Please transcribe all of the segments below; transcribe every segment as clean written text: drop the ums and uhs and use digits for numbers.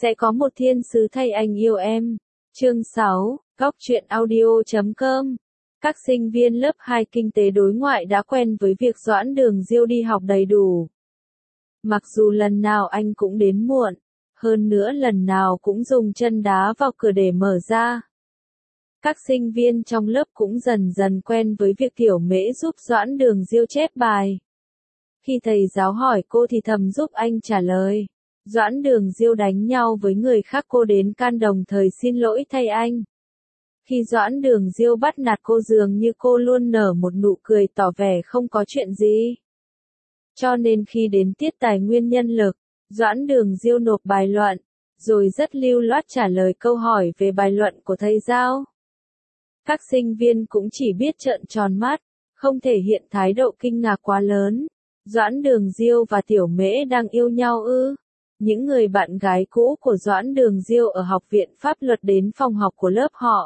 Sẽ có một thiên sứ thay anh yêu em. Chương 6, Góc truyện audio.com. Các sinh viên lớp 2 kinh tế đối ngoại đã quen với việc Doãn Đường Diêu đi học đầy đủ. Mặc dù lần nào anh cũng đến muộn, hơn nữa lần nào cũng dùng chân đá vào cửa để mở ra. Các sinh viên trong lớp cũng dần dần quen với việc Tiểu Mễ giúp Doãn Đường Diêu chép bài. Khi thầy giáo hỏi cô thì thầm giúp anh trả lời. Doãn Đường Diêu đánh nhau với người khác cô đến can đồng thời xin lỗi thay anh. Khi Doãn Đường Diêu bắt nạt cô dường như cô luôn nở một nụ cười tỏ vẻ không có chuyện gì. Cho nên khi đến tiết tài nguyên nhân lực, Doãn Đường Diêu nộp bài luận, rồi rất lưu loát trả lời câu hỏi về bài luận của thầy giáo. Các sinh viên cũng chỉ biết trợn tròn mắt, không thể hiện thái độ kinh ngạc quá lớn. Doãn Đường Diêu và Tiểu Mễ đang yêu nhau ư? Những người bạn gái cũ của Doãn Đường Diêu ở học viện pháp luật đến phòng học của lớp họ.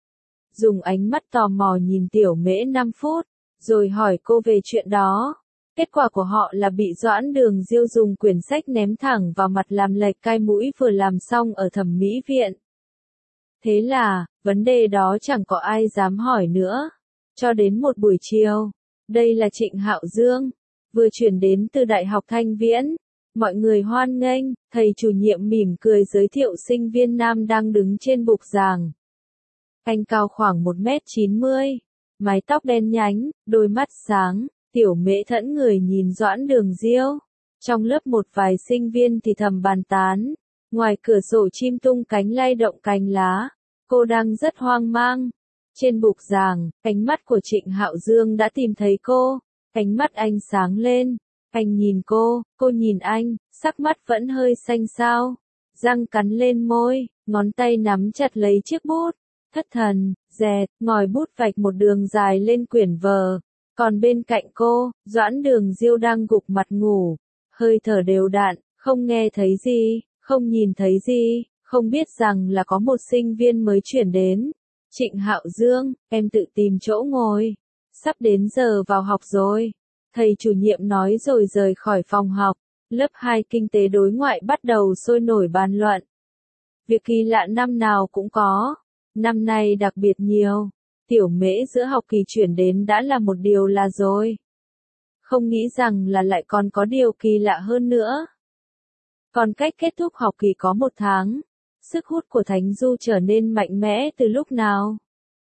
Dùng ánh mắt tò mò nhìn Tiểu Mễ 5 phút, rồi hỏi cô về chuyện đó. Kết quả của họ là bị Doãn Đường Diêu dùng quyển sách ném thẳng vào mặt làm lệch cai mũi vừa làm xong ở thẩm mỹ viện. Thế là, vấn đề đó chẳng có ai dám hỏi nữa. Cho đến một buổi chiều, đây là Trịnh Hạo Dương, vừa chuyển đến từ Đại học Thanh Viễn. Mọi người hoan nghênh, thầy chủ nhiệm mỉm cười giới thiệu sinh viên nam đang đứng trên bục giảng. Anh cao khoảng 1m90, mái tóc đen nhánh, đôi mắt sáng, Tiểu Mễ thẫn người nhìn Doãn Đường Diêu. Trong lớp một vài sinh viên thì thầm bàn tán, ngoài cửa sổ chim tung cánh lay động cành lá, cô đang rất hoang mang. Trên bục giảng, ánh mắt của Trịnh Hạo Dương đã tìm thấy cô, ánh mắt anh sáng lên. Anh nhìn cô nhìn anh, sắc mắt vẫn hơi xanh xao, răng cắn lên môi, ngón tay nắm chặt lấy chiếc bút, thất thần, dẹt, ngòi bút vạch một đường dài lên quyển vở. Còn bên cạnh cô, Doãn Đường Diêu đang gục mặt ngủ, hơi thở đều đặn, không nghe thấy gì, không nhìn thấy gì, không biết rằng là có một sinh viên mới chuyển đến. Trịnh Hạo Dương, em tự tìm chỗ ngồi, sắp đến giờ vào học rồi. Thầy chủ nhiệm nói rồi rời khỏi phòng học, lớp 2 kinh tế đối ngoại bắt đầu sôi nổi bàn luận. Việc kỳ lạ năm nào cũng có, năm nay đặc biệt nhiều. Tiểu Mễ giữa học kỳ chuyển đến đã là một điều là rồi. Không nghĩ rằng là lại còn có điều kỳ lạ hơn nữa. Còn cách kết thúc học kỳ có 1 tháng, sức hút của Thánh Du trở nên mạnh mẽ từ lúc nào?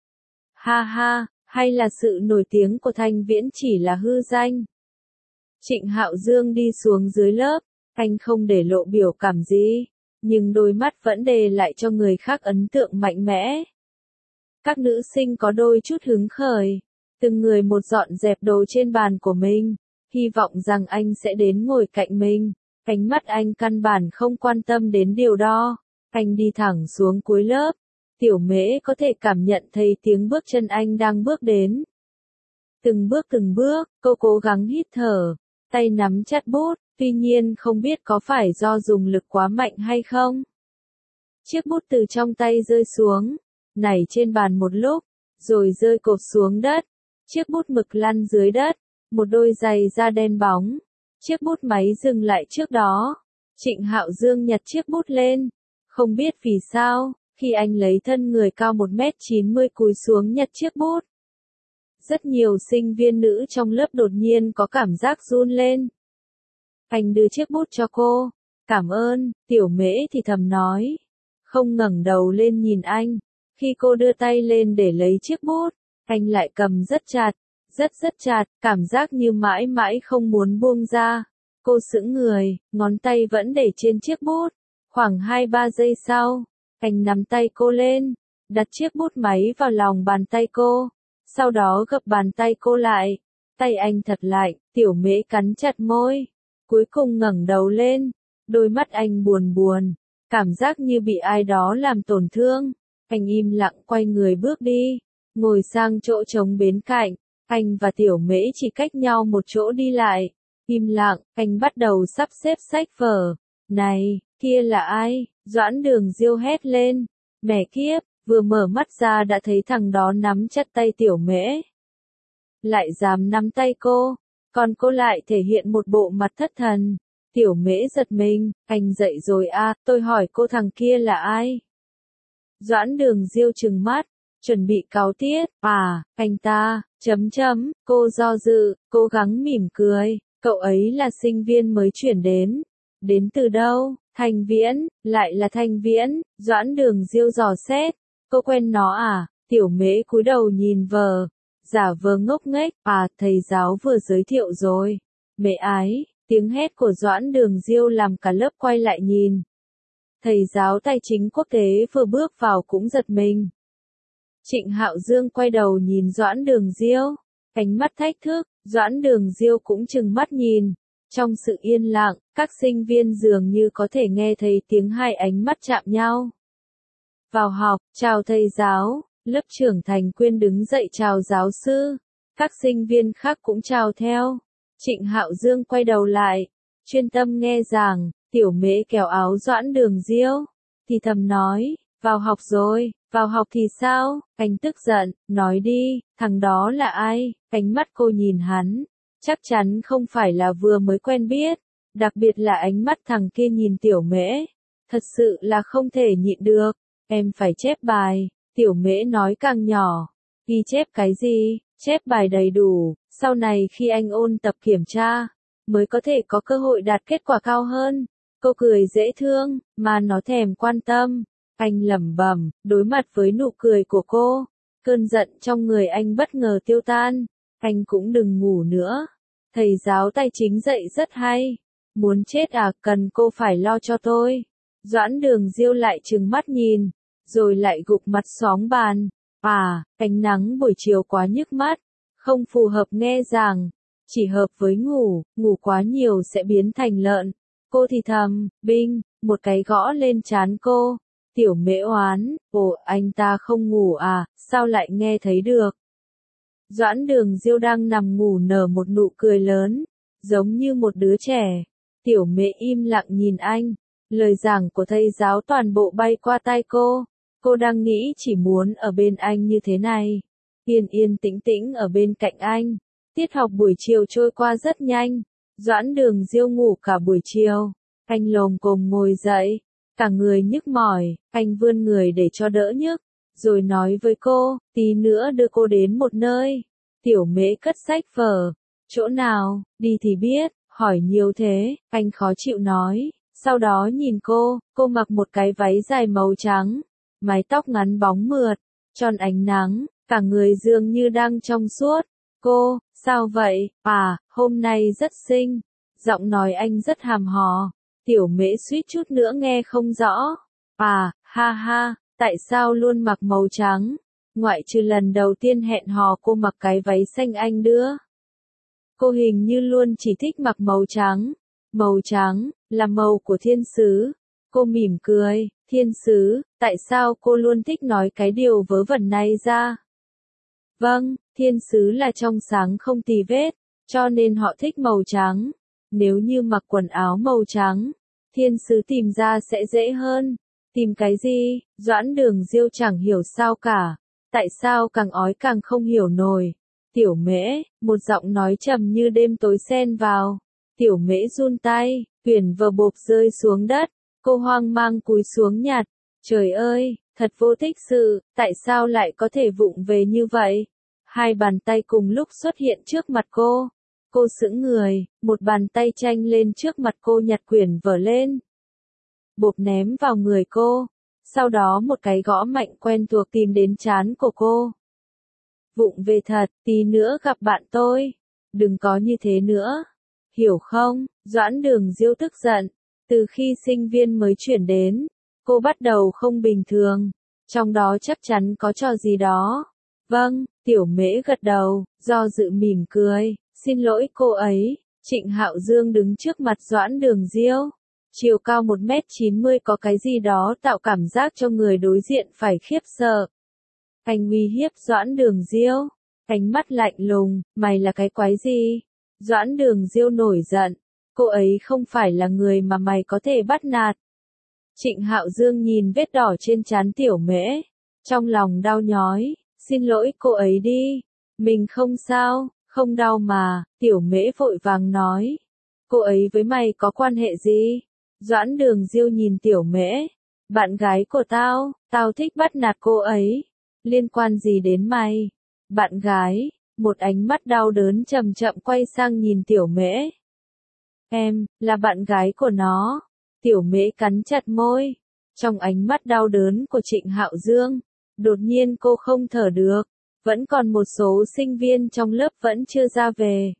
Ha ha, hay là sự nổi tiếng của Thanh Viễn chỉ là hư danh? Trịnh Hạo Dương đi xuống dưới lớp, anh không để lộ biểu cảm gì, nhưng đôi mắt vẫn để lại cho người khác ấn tượng mạnh mẽ. Các nữ sinh có đôi chút hứng khởi, từng người một dọn dẹp đồ trên bàn của mình, hy vọng rằng anh sẽ đến ngồi cạnh mình. Ánh mắt anh căn bản không quan tâm đến điều đó, anh đi thẳng xuống cuối lớp. Tiểu Mễ có thể cảm nhận thấy tiếng bước chân anh đang bước đến. Từng bước, cô cố gắng hít thở, tay nắm chặt bút, tuy nhiên không biết có phải do dùng lực quá mạnh hay không. Chiếc bút từ trong tay rơi xuống, nảy trên bàn một lúc, rồi rơi cộp xuống đất. Chiếc bút mực lăn dưới đất, một đôi giày da đen bóng. Chiếc bút máy dừng lại trước đó. Trịnh Hạo Dương nhặt chiếc bút lên. Không biết vì sao, khi anh lấy thân người cao 1m90 cúi xuống nhặt chiếc bút, rất nhiều sinh viên nữ trong lớp đột nhiên có cảm giác run lên. Anh đưa chiếc bút cho cô. Cảm ơn, Tiểu Mễ thì thầm nói. Không ngẩng đầu lên nhìn anh. Khi cô đưa tay lên để lấy chiếc bút, anh lại cầm rất chặt, rất chặt, cảm giác như mãi mãi không muốn buông ra. Cô sững người, ngón tay vẫn để trên chiếc bút. Khoảng 2-3 giây sau, anh nắm tay cô lên, đặt chiếc bút máy vào lòng bàn tay cô, sau đó gập bàn tay cô lại. Tay anh thật lạnh, Tiểu Mễ cắn chặt môi, cuối cùng ngẩng đầu lên, đôi mắt anh buồn, cảm giác như bị ai đó làm tổn thương. Anh im lặng quay người bước đi, ngồi sang chỗ trống bên cạnh, anh và Tiểu Mễ chỉ cách nhau một chỗ đi lại. Im lặng, anh bắt đầu sắp xếp sách vở. Này, kia là ai? Doãn Đường Diêu hét lên. Mẹ kiếp, vừa mở mắt ra đã thấy thằng đó nắm chặt tay Tiểu Mễ. Lại dám nắm tay cô, còn cô lại thể hiện một bộ mặt thất thần. Tiểu Mễ giật mình, anh dậy rồi à, tôi hỏi cô thằng kia là ai? Doãn Đường Diêu trừng mắt, chuẩn bị cáo tiết, à, anh ta, cô do dự, cố gắng mỉm cười, cậu ấy là sinh viên mới chuyển đến từ đâu? Thanh Viễn, lại là Thanh Viễn, Doãn Đường Diêu dò xét, cô quen nó à? Tiểu Mễ cúi đầu nhìn vờ, giả vờ ngốc nghếch, à, thầy giáo vừa giới thiệu rồi. Mẹ ái, tiếng hét của Doãn Đường Diêu làm cả lớp quay lại nhìn. Thầy giáo tài chính quốc tế vừa bước vào cũng giật mình. Trịnh Hạo Dương quay đầu nhìn Doãn Đường Diêu, ánh mắt thách thức, Doãn Đường Diêu cũng trừng mắt nhìn. Trong sự yên lặng, các sinh viên dường như có thể nghe thấy tiếng hai ánh mắt chạm nhau. Vào học, chào thầy giáo, lớp trưởng Thành Quyên đứng dậy chào giáo sư. Các sinh viên khác cũng chào theo. Trịnh Hạo Dương quay đầu lại, chuyên tâm nghe giảng, Tiểu Mễ kéo áo Doãn Đường Diêu, thì thầm nói, vào học rồi, vào học thì sao? Anh tức giận, nói đi, thằng đó là ai? Ánh mắt cô nhìn hắn, chắc chắn không phải là vừa mới quen biết, đặc biệt là ánh mắt thằng kia nhìn Tiểu Mễ, thật sự là không thể nhịn được. Em phải chép bài, Tiểu Mễ nói càng nhỏ. Ghi chép cái gì? Chép bài đầy đủ, sau này khi anh ôn tập kiểm tra, mới có thể có cơ hội đạt kết quả cao hơn. Cô cười dễ thương, mà nó thèm quan tâm. Anh lẩm bẩm, đối mặt với nụ cười của cô, cơn giận trong người anh bất ngờ tiêu tan. Anh cũng đừng ngủ nữa. Thầy giáo tài chính dạy rất hay. Muốn chết à, cần cô phải lo cho tôi. Doãn Đường Diêu lại trừng mắt nhìn, rồi lại gục mặt xóm bàn. À, ánh nắng buổi chiều quá nhức mắt, không phù hợp nghe giảng, chỉ hợp với ngủ, ngủ quá nhiều sẽ biến thành lợn. Cô thì thầm, binh, một cái gõ lên trán cô. Tiểu Mễ oán, ồ, anh ta không ngủ à, sao lại nghe thấy được? Doãn Đường Diêu đang nằm ngủ nở một nụ cười lớn, giống như một đứa trẻ. Tiểu Mễ im lặng nhìn anh, lời giảng của thầy giáo toàn bộ bay qua tai cô. Cô đang nghĩ chỉ muốn ở bên anh như thế này, yên yên tĩnh tĩnh ở bên cạnh anh. Tiết học buổi chiều trôi qua rất nhanh, Doãn Đường Diêu ngủ cả buổi chiều. Anh lồm cồm ngồi dậy, cả người nhức mỏi, anh vươn người để cho đỡ nhức, rồi nói với cô, tí nữa đưa cô đến một nơi. Tiểu Mễ cất sách vở, chỗ nào, đi thì biết, hỏi nhiều thế, anh khó chịu nói. Sau đó nhìn cô mặc một cái váy dài màu trắng, mái tóc ngắn bóng mượt, tròn ánh nắng, cả người dường như đang trong suốt. Cô, sao vậy? À, hôm nay rất xinh. Giọng nói anh rất hàm hò. Tiểu Mễ suýt chút nữa nghe không rõ. À, ha ha, tại sao luôn mặc màu trắng? Ngoại trừ lần đầu tiên hẹn hò cô mặc cái váy xanh anh đưa. Cô hình như luôn chỉ thích mặc màu trắng. Màu trắng, là màu của thiên sứ. Cô mỉm cười, thiên sứ, tại sao cô luôn thích nói cái điều vớ vẩn này ra? Vâng, thiên sứ là trong sáng không tì vết, cho nên họ thích màu trắng. Nếu như mặc quần áo màu trắng, thiên sứ tìm ra sẽ dễ hơn. Tìm cái gì? Doãn Đường Diêu chẳng hiểu sao cả. Tại sao càng ói càng không hiểu nổi. Tiểu Mễ, một giọng nói trầm như đêm tối xen vào. Tiểu Mễ run tay, quyển vở bộp rơi xuống đất. Cô hoang mang cúi xuống nhặt. Trời ơi, thật vô tích sự, tại sao lại có thể vụng về như vậy? Hai bàn tay cùng lúc xuất hiện trước mặt cô. Cô sững người, một bàn tay chanh lên trước mặt cô nhặt quyển vở lên. Bộp ném vào người cô. Sau đó một cái gõ mạnh quen thuộc tìm đến trán của cô. Vụng về thật, tí nữa gặp bạn tôi. Đừng có như thế nữa. Hiểu không? Doãn Đường Diêu tức giận. Từ khi sinh viên mới chuyển đến, cô bắt đầu không bình thường. Trong đó chắc chắn có trò gì đó. Vâng, Tiểu Mễ gật đầu, do dự mỉm cười. Xin lỗi cô ấy. Trịnh Hạo Dương đứng trước mặt Doãn Đường Diêu. Chiều cao 1m90 có cái gì đó tạo cảm giác cho người đối diện phải khiếp sợ. Anh uy hiếp Doãn Đường Diêu. Ánh mắt lạnh lùng, mày là cái quái gì? Doãn Đường Diêu nổi giận. Cô ấy không phải là người mà mày có thể bắt nạt. Trịnh Hạo Dương nhìn vết đỏ trên trán Tiểu Mễ. Trong lòng đau nhói. Xin lỗi cô ấy đi. Mình không sao, không đau mà. Tiểu Mễ vội vàng nói. Cô ấy với mày có quan hệ gì? Doãn Đường Diêu nhìn Tiểu Mễ. Bạn gái của tao, tao thích bắt nạt cô ấy. Liên quan gì đến mày? Bạn gái, một ánh mắt đau đớn chậm chậm quay sang nhìn Tiểu Mễ. Em, là bạn gái của nó. Tiểu Mễ cắn chặt môi. Trong ánh mắt đau đớn của Trịnh Hạo Dương, đột nhiên cô không thở được. Vẫn còn một số sinh viên trong lớp vẫn chưa ra về.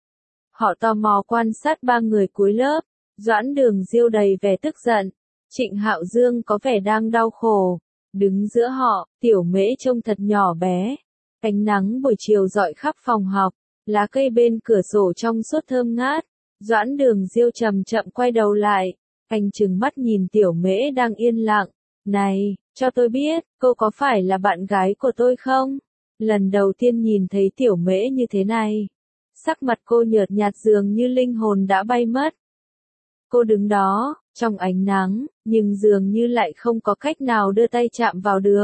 Họ tò mò quan sát ba người cuối lớp. Doãn Đường Diêu đầy vẻ tức giận. Trịnh Hạo Dương có vẻ đang đau khổ. Đứng giữa họ, Tiểu Mễ trông thật nhỏ bé. Ánh nắng buổi chiều rọi khắp phòng học. Lá cây bên cửa sổ trong suốt thơm ngát. Doãn Đường Diêu chậm chậm quay đầu lại. Anh trừng mắt nhìn Tiểu Mễ đang yên lặng. Này, cho tôi biết, cô có phải là bạn gái của tôi không? Lần đầu tiên nhìn thấy Tiểu Mễ như thế này. Sắc mặt cô nhợt nhạt dường như linh hồn đã bay mất. Cô đứng đó, trong ánh nắng, nhưng dường như lại không có cách nào đưa tay chạm vào được.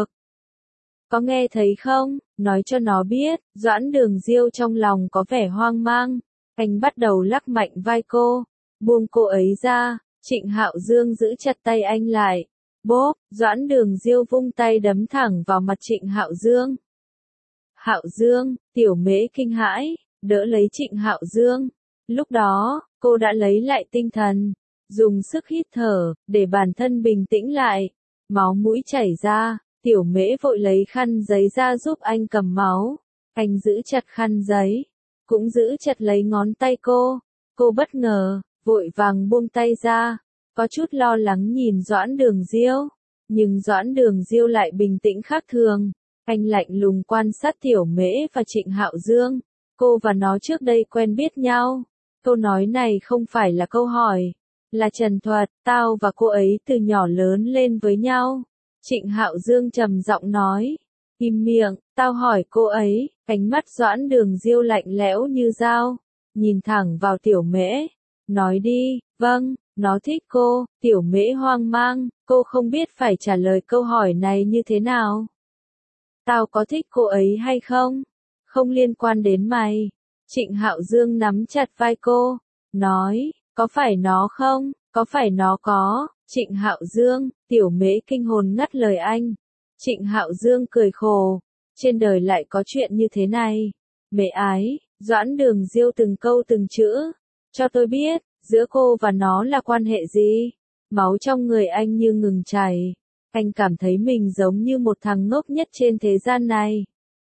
Có nghe thấy không? Nói cho nó biết, Doãn Đường Diêu trong lòng có vẻ hoang mang. Anh bắt đầu lắc mạnh vai cô, buông cô ấy ra. Trịnh Hạo Dương giữ chặt tay anh lại. Bốp, Doãn Đường Diêu vung tay đấm thẳng vào mặt Trịnh Hạo Dương. Hạo Dương, Tiểu Mễ kinh hãi, đỡ lấy Trịnh Hạo Dương. Lúc đó, cô đã lấy lại tinh thần, dùng sức hít thở, để bản thân bình tĩnh lại. Máu mũi chảy ra, Tiểu Mễ vội lấy khăn giấy ra giúp anh cầm máu. Anh giữ chặt khăn giấy, cũng giữ chặt lấy ngón tay cô. Cô bất ngờ, vội vàng buông tay ra, có chút lo lắng nhìn Doãn Đường Diêu. Nhưng Doãn Đường Diêu lại bình tĩnh khác thường. Anh lạnh lùng quan sát Tiểu Mễ và Trịnh Hạo Dương. Cô và nó trước đây quen biết nhau. Câu nói này không phải là câu hỏi, là trần thuật. Tao và cô ấy từ nhỏ lớn lên với nhau. Trịnh Hạo Dương trầm giọng nói. Im miệng, tao hỏi cô ấy. Ánh mắt Doãn Đường Diêu lạnh lẽo như dao, nhìn thẳng vào Tiểu Mễ. Nói đi. Vâng, nó thích cô. Tiểu Mễ hoang mang, cô không biết phải trả lời câu hỏi này như thế nào. Tao có thích cô ấy hay không? Không liên quan đến mày. Trịnh Hạo Dương nắm chặt vai cô, nói, có phải nó không? Có phải nó có? Trịnh Hạo Dương, Tiểu Mễ kinh hồn ngắt lời anh. Trịnh Hạo Dương cười khổ, trên đời lại có chuyện như thế này. Mễ ái, Doãn Đường Diêu từng câu từng chữ, cho tôi biết, giữa cô và nó là quan hệ gì? Máu trong người anh như ngừng chảy. Anh cảm thấy mình giống như một thằng ngốc nhất trên thế gian này.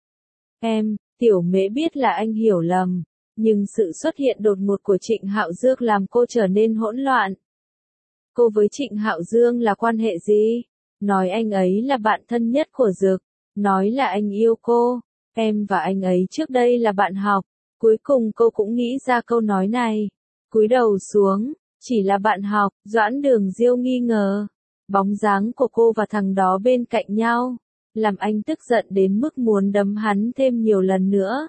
Em, Tiểu Mễ biết là anh hiểu lầm, nhưng sự xuất hiện đột ngột của Trịnh Hạo Dương làm cô trở nên hỗn loạn. Cô với Trịnh Hạo Dương là quan hệ gì? Nói anh ấy là bạn thân nhất của Dực, nói là anh yêu cô, em và anh ấy trước đây là bạn học. Cuối cùng cô cũng nghĩ ra câu nói này. Cúi đầu xuống, chỉ là bạn học. Doãn Đường Diêu nghi ngờ. Bóng dáng của cô và thằng đó bên cạnh nhau, làm anh tức giận đến mức muốn đấm hắn thêm nhiều lần nữa.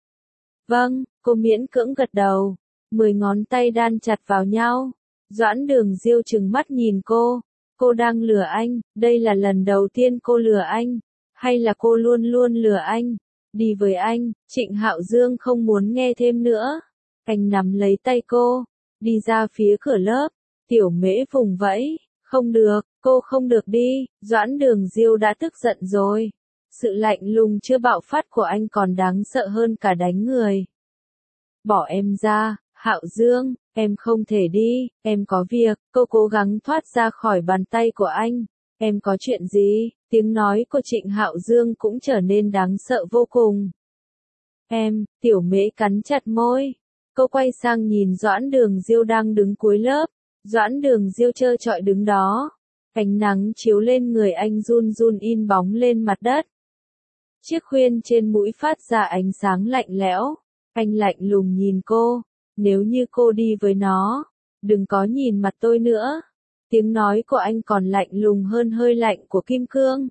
Vâng, cô miễn cưỡng gật đầu. 10 ngón tay đan chặt vào nhau. Doãn Đường Diêu trừng mắt nhìn cô. Cô đang lừa anh, đây là lần đầu tiên cô lừa anh. Hay là cô luôn luôn lừa anh? Đi với anh. Trịnh Hạo Dương không muốn nghe thêm nữa. Anh nắm lấy tay cô, đi ra phía cửa lớp. Tiểu Mễ vùng vẫy. Không được, cô không được đi. Doãn Đường Diêu đã tức giận rồi. Sự lạnh lùng chưa bạo phát của anh còn đáng sợ hơn cả đánh người. Bỏ em ra, Hạo Dương, em không thể đi, em có việc. Cô cố gắng thoát ra khỏi bàn tay của anh. Em có chuyện gì? Tiếng nói của Trịnh Hạo Dương cũng trở nên đáng sợ vô cùng. Em, Tiểu Mễ cắn chặt môi. Cô quay sang nhìn Doãn Đường Diêu đang đứng cuối lớp. Doãn Đường Diêu trơ trọi đứng đó. Ánh nắng chiếu lên người anh run run in bóng lên mặt đất. Chiếc khuyên trên mũi phát ra ánh sáng lạnh lẽo. Anh lạnh lùng nhìn cô. Nếu như cô đi với nó, đừng có nhìn mặt tôi nữa. Tiếng nói của anh còn lạnh lùng hơn hơi lạnh của kim cương.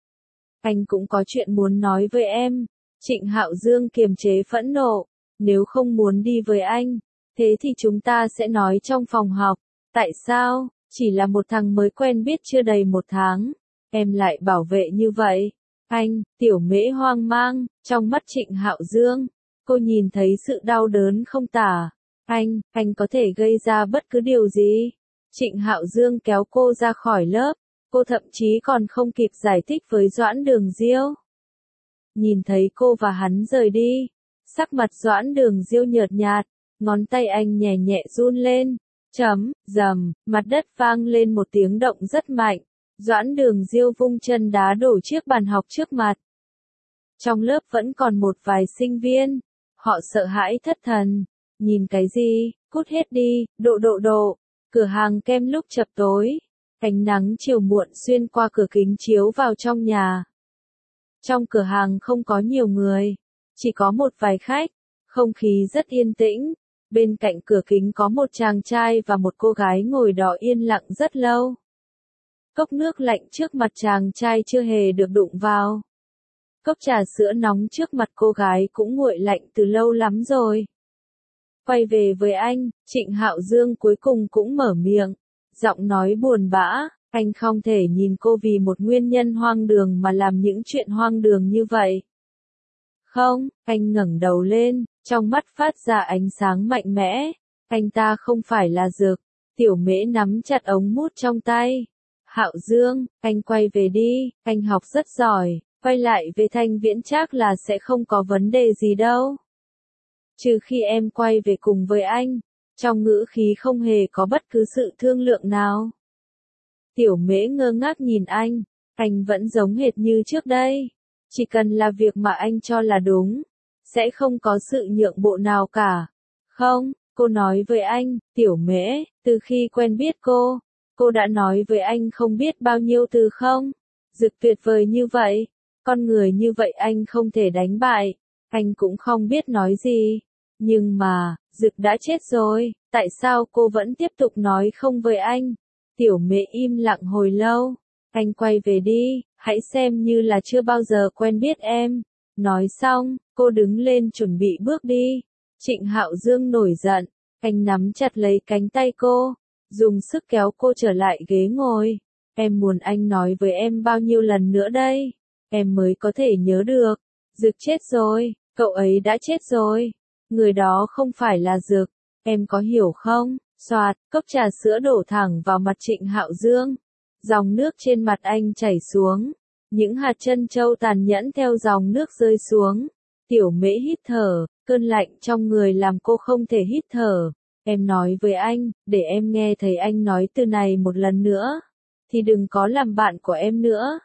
Anh cũng có chuyện muốn nói với em. Trịnh Hạo Dương kiềm chế phẫn nộ. Nếu không muốn đi với anh, thế thì chúng ta sẽ nói trong phòng học. Tại sao? Chỉ là một thằng mới quen biết chưa đầy 1 tháng. Em lại bảo vệ như vậy. Anh, Tiểu Mễ hoang mang, trong mắt Trịnh Hạo Dương. Cô nhìn thấy sự đau đớn không tả. Anh có thể gây ra bất cứ điều gì. Trịnh Hạo Dương kéo cô ra khỏi lớp, cô thậm chí còn không kịp giải thích với Doãn Đường Diêu. Nhìn thấy cô và hắn rời đi, sắc mặt Doãn Đường Diêu nhợt nhạt, ngón tay anh nhẹ nhẹ run lên, rầm, mặt đất vang lên một tiếng động rất mạnh, Doãn Đường Diêu vung chân đá đổ chiếc bàn học trước mặt. Trong lớp vẫn còn một vài sinh viên, họ sợ hãi thất thần, nhìn cái gì, cút hết đi, độ. Cửa hàng kem lúc chập tối, ánh nắng chiều muộn xuyên qua cửa kính chiếu vào trong nhà. Trong cửa hàng không có nhiều người, chỉ có một vài khách, không khí rất yên tĩnh. Bên cạnh cửa kính có một chàng trai và một cô gái ngồi đó yên lặng rất lâu. Cốc nước lạnh trước mặt chàng trai chưa hề được đụng vào. Cốc trà sữa nóng trước mặt cô gái cũng nguội lạnh từ lâu lắm rồi. Quay về với anh, Trịnh Hạo Dương cuối cùng cũng mở miệng, giọng nói buồn bã, anh không thể nhìn cô vì một nguyên nhân hoang đường mà làm những chuyện hoang đường như vậy. Không, anh ngẩng đầu lên, trong mắt phát ra ánh sáng mạnh mẽ, anh ta không phải là Dực. Tiểu Mễ nắm chặt ống mút trong tay. Hạo Dương, anh quay về đi, anh học rất giỏi, quay lại về Thanh Viễn Trác là sẽ không có vấn đề gì đâu. Trừ khi em quay về cùng với anh, trong ngữ khí không hề có bất cứ sự thương lượng nào. Tiểu Mễ ngơ ngác nhìn anh vẫn giống hệt như trước đây. Chỉ cần là việc mà anh cho là đúng, sẽ không có sự nhượng bộ nào cả. Không, cô nói với anh, Tiểu Mễ, từ khi quen biết cô đã nói với anh không biết bao nhiêu từ không? Dực tuyệt vời như vậy, con người như vậy anh không thể đánh bại, anh cũng không biết nói gì. Nhưng mà, Dực đã chết rồi, tại sao cô vẫn tiếp tục nói không với anh? Tiểu Mễ im lặng hồi lâu, anh quay về đi, hãy xem như là chưa bao giờ quen biết em. Nói xong, cô đứng lên chuẩn bị bước đi. Trịnh Hạo Dương nổi giận, anh nắm chặt lấy cánh tay cô, dùng sức kéo cô trở lại ghế ngồi. Em muốn anh nói với em bao nhiêu lần nữa đây? Em mới có thể nhớ được. Dực chết rồi, cậu ấy đã chết rồi. Người đó không phải là Dực, em có hiểu không? Xoạt, cốc trà sữa đổ thẳng vào mặt Trịnh Hạo Dương. Dòng nước trên mặt anh chảy xuống. Những hạt trân châu tàn nhẫn theo dòng nước rơi xuống. Tiểu Mễ hít thở, cơn lạnh trong người làm cô không thể hít thở. Em nói với anh, để em nghe thấy anh nói từ này một lần nữa, thì đừng có làm bạn của em nữa.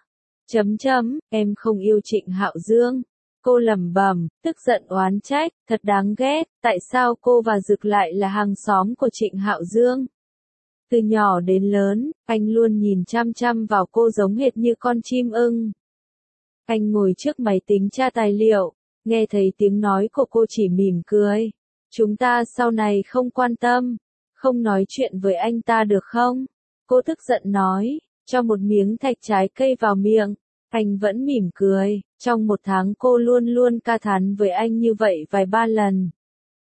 Em không yêu Trịnh Hạo Dương. Cô lẩm bẩm, tức giận oán trách, thật đáng ghét, tại sao cô và Dực lại là hàng xóm của Trịnh Hạo Dương? Từ nhỏ đến lớn, anh luôn nhìn chăm chăm vào cô giống hệt như con chim ưng. Anh ngồi trước máy tính tra tài liệu, nghe thấy tiếng nói của cô chỉ mỉm cười. Chúng ta sau này không quan tâm, không nói chuyện với anh ta được không? Cô tức giận nói, cho một miếng thạch trái cây vào miệng. Anh vẫn mỉm cười, trong một tháng cô luôn luôn ca thán với anh như vậy vài ba lần.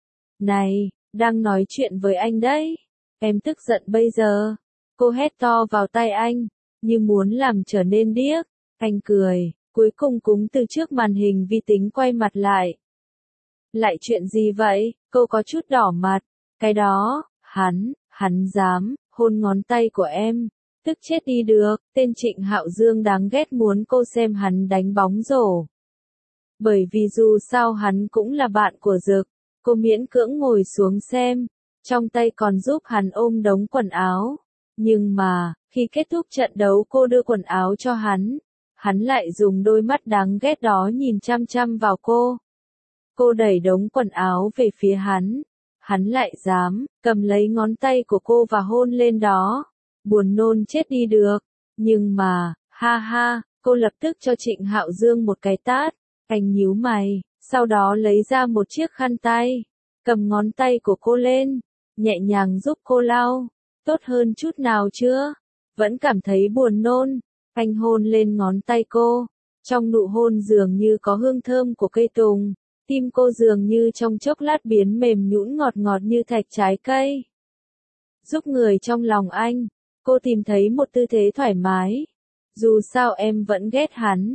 Này, đang nói chuyện với anh đấy. Em tức giận bây giờ. Cô hét to vào tai anh, như muốn làm trở nên điếc. Anh cười, cuối cùng cũng từ trước màn hình vi tính quay mặt lại. Lại chuyện gì vậy? Cô có chút đỏ mặt. Cái đó, hắn dám, hôn ngón tay của em. Tức chết đi được, tên Trịnh Hạo Dương đáng ghét muốn cô xem hắn đánh bóng rổ. Bởi vì dù sao hắn cũng là bạn của Dực, cô miễn cưỡng ngồi xuống xem, trong tay còn giúp hắn ôm đống quần áo. Nhưng mà, khi kết thúc trận đấu cô đưa quần áo cho hắn lại dùng đôi mắt đáng ghét đó nhìn chăm chăm vào cô. Cô đẩy đống quần áo về phía hắn lại dám, cầm lấy ngón tay của cô và hôn lên đó. Buồn nôn chết đi được. Nhưng mà, ha, cô lập tức cho Trịnh Hạo Dương một cái tát. Anh nhíu mày, sau đó lấy ra một chiếc khăn tay, cầm ngón tay của cô lên, nhẹ nhàng giúp cô lau. Tốt hơn chút nào chưa? Vẫn cảm thấy buồn nôn. Anh hôn lên ngón tay cô. Trong nụ hôn dường như có hương thơm của cây tùng. Tim cô dường như trong chốc lát biến mềm nhũn ngọt ngọt như thạch trái cây. Giúp người trong lòng anh. Cô tìm thấy một tư thế thoải mái. Dù sao em vẫn ghét hắn.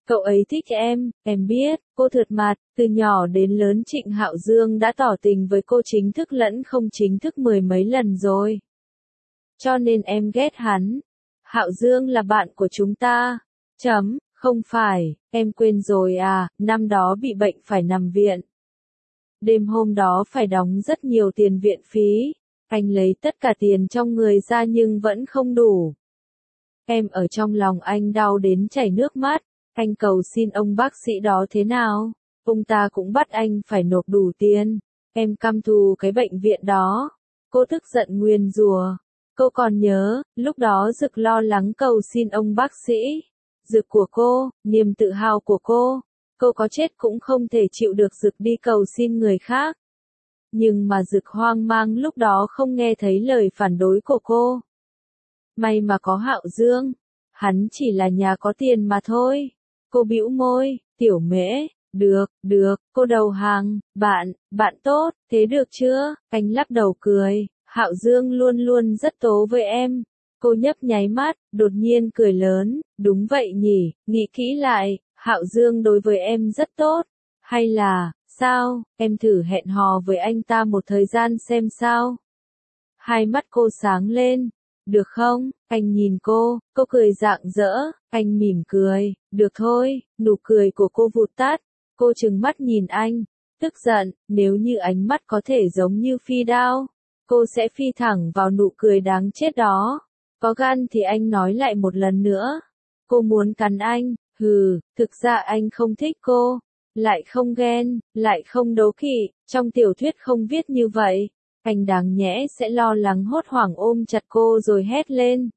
Cậu ấy thích em biết, cô thượt mặt, từ nhỏ đến lớn Trịnh Hạo Dương đã tỏ tình với cô chính thức lẫn không chính thức mười mấy lần rồi. Cho nên em ghét hắn. Hạo Dương là bạn của chúng ta. Không phải, em quên rồi à, năm đó bị bệnh phải nằm viện. Đêm hôm đó phải đóng rất nhiều tiền viện phí. Anh lấy tất cả tiền trong người ra nhưng vẫn không đủ. Em ở trong lòng anh đau đến chảy nước mắt. Anh cầu xin ông bác sĩ đó thế nào? Ông ta cũng bắt anh phải nộp đủ tiền. Em căm thù cái bệnh viện đó. Cô tức giận nguyền rủa. Cô còn nhớ, lúc đó Dực lo lắng cầu xin ông bác sĩ. Dực của cô, niềm tự hào của cô có chết cũng không thể chịu được Dực đi cầu xin người khác. Nhưng mà Dực hoang mang lúc đó không nghe thấy lời phản đối của cô. May mà có Hạo Dương. Hắn chỉ là nhà có tiền mà thôi. Cô bĩu môi, Tiểu Mễ, được, cô đầu hàng, bạn tốt, thế được chưa? Anh lắc đầu cười, Hạo Dương luôn luôn rất tố với em. Cô nhấp nháy mắt, đột nhiên cười lớn, đúng vậy nhỉ, nghĩ kỹ lại, Hạo Dương đối với em rất tốt. Hay là, sao, em thử hẹn hò với anh ta một thời gian xem sao? Hai mắt cô sáng lên. Được không? Anh nhìn cô cười rạng rỡ, anh mỉm cười, được thôi, nụ cười của cô vụt tắt, cô trừng mắt nhìn anh, tức giận, nếu như ánh mắt có thể giống như phi đao, cô sẽ phi thẳng vào nụ cười đáng chết đó. Có gan thì anh nói lại một lần nữa. Cô muốn cắn anh, thực ra anh không thích cô, lại không ghen, lại không đố kỵ, trong tiểu thuyết không viết như vậy. Anh đáng nhẽ sẽ lo lắng hốt hoảng ôm chặt cô rồi hét lên.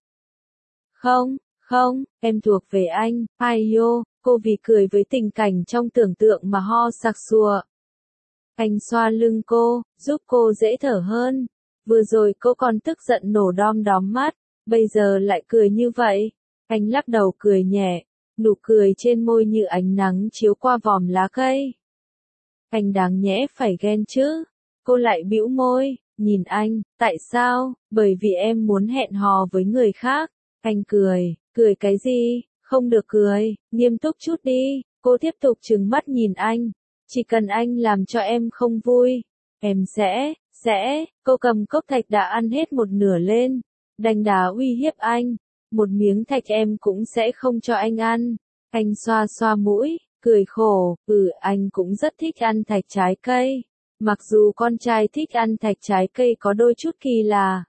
Không, em thuộc về anh, ai yo, cô vì cười với tình cảnh trong tưởng tượng mà ho sặc sụa. Anh xoa lưng cô, giúp cô dễ thở hơn. Vừa rồi cô còn tức giận nổ đom đóm mắt, bây giờ lại cười như vậy. Anh lắc đầu cười nhẹ, nụ cười trên môi như ánh nắng chiếu qua vòm lá cây. Anh đáng nhẽ phải ghen chứ. Cô lại bĩu môi, nhìn anh, tại sao? Bởi vì em muốn hẹn hò với người khác. Anh cười cái gì? Không được cười, nghiêm túc chút đi. Cô tiếp tục trừng mắt nhìn anh. Chỉ cần anh làm cho em không vui, em sẽ, cô cầm cốc thạch đã ăn hết một nửa lên. Đành đá uy hiếp anh. Một miếng thạch em cũng sẽ không cho anh ăn. Anh xoa xoa mũi, cười khổ, anh cũng rất thích ăn thạch trái cây. Mặc dù con trai thích ăn thạch trái cây có đôi chút kỳ lạ.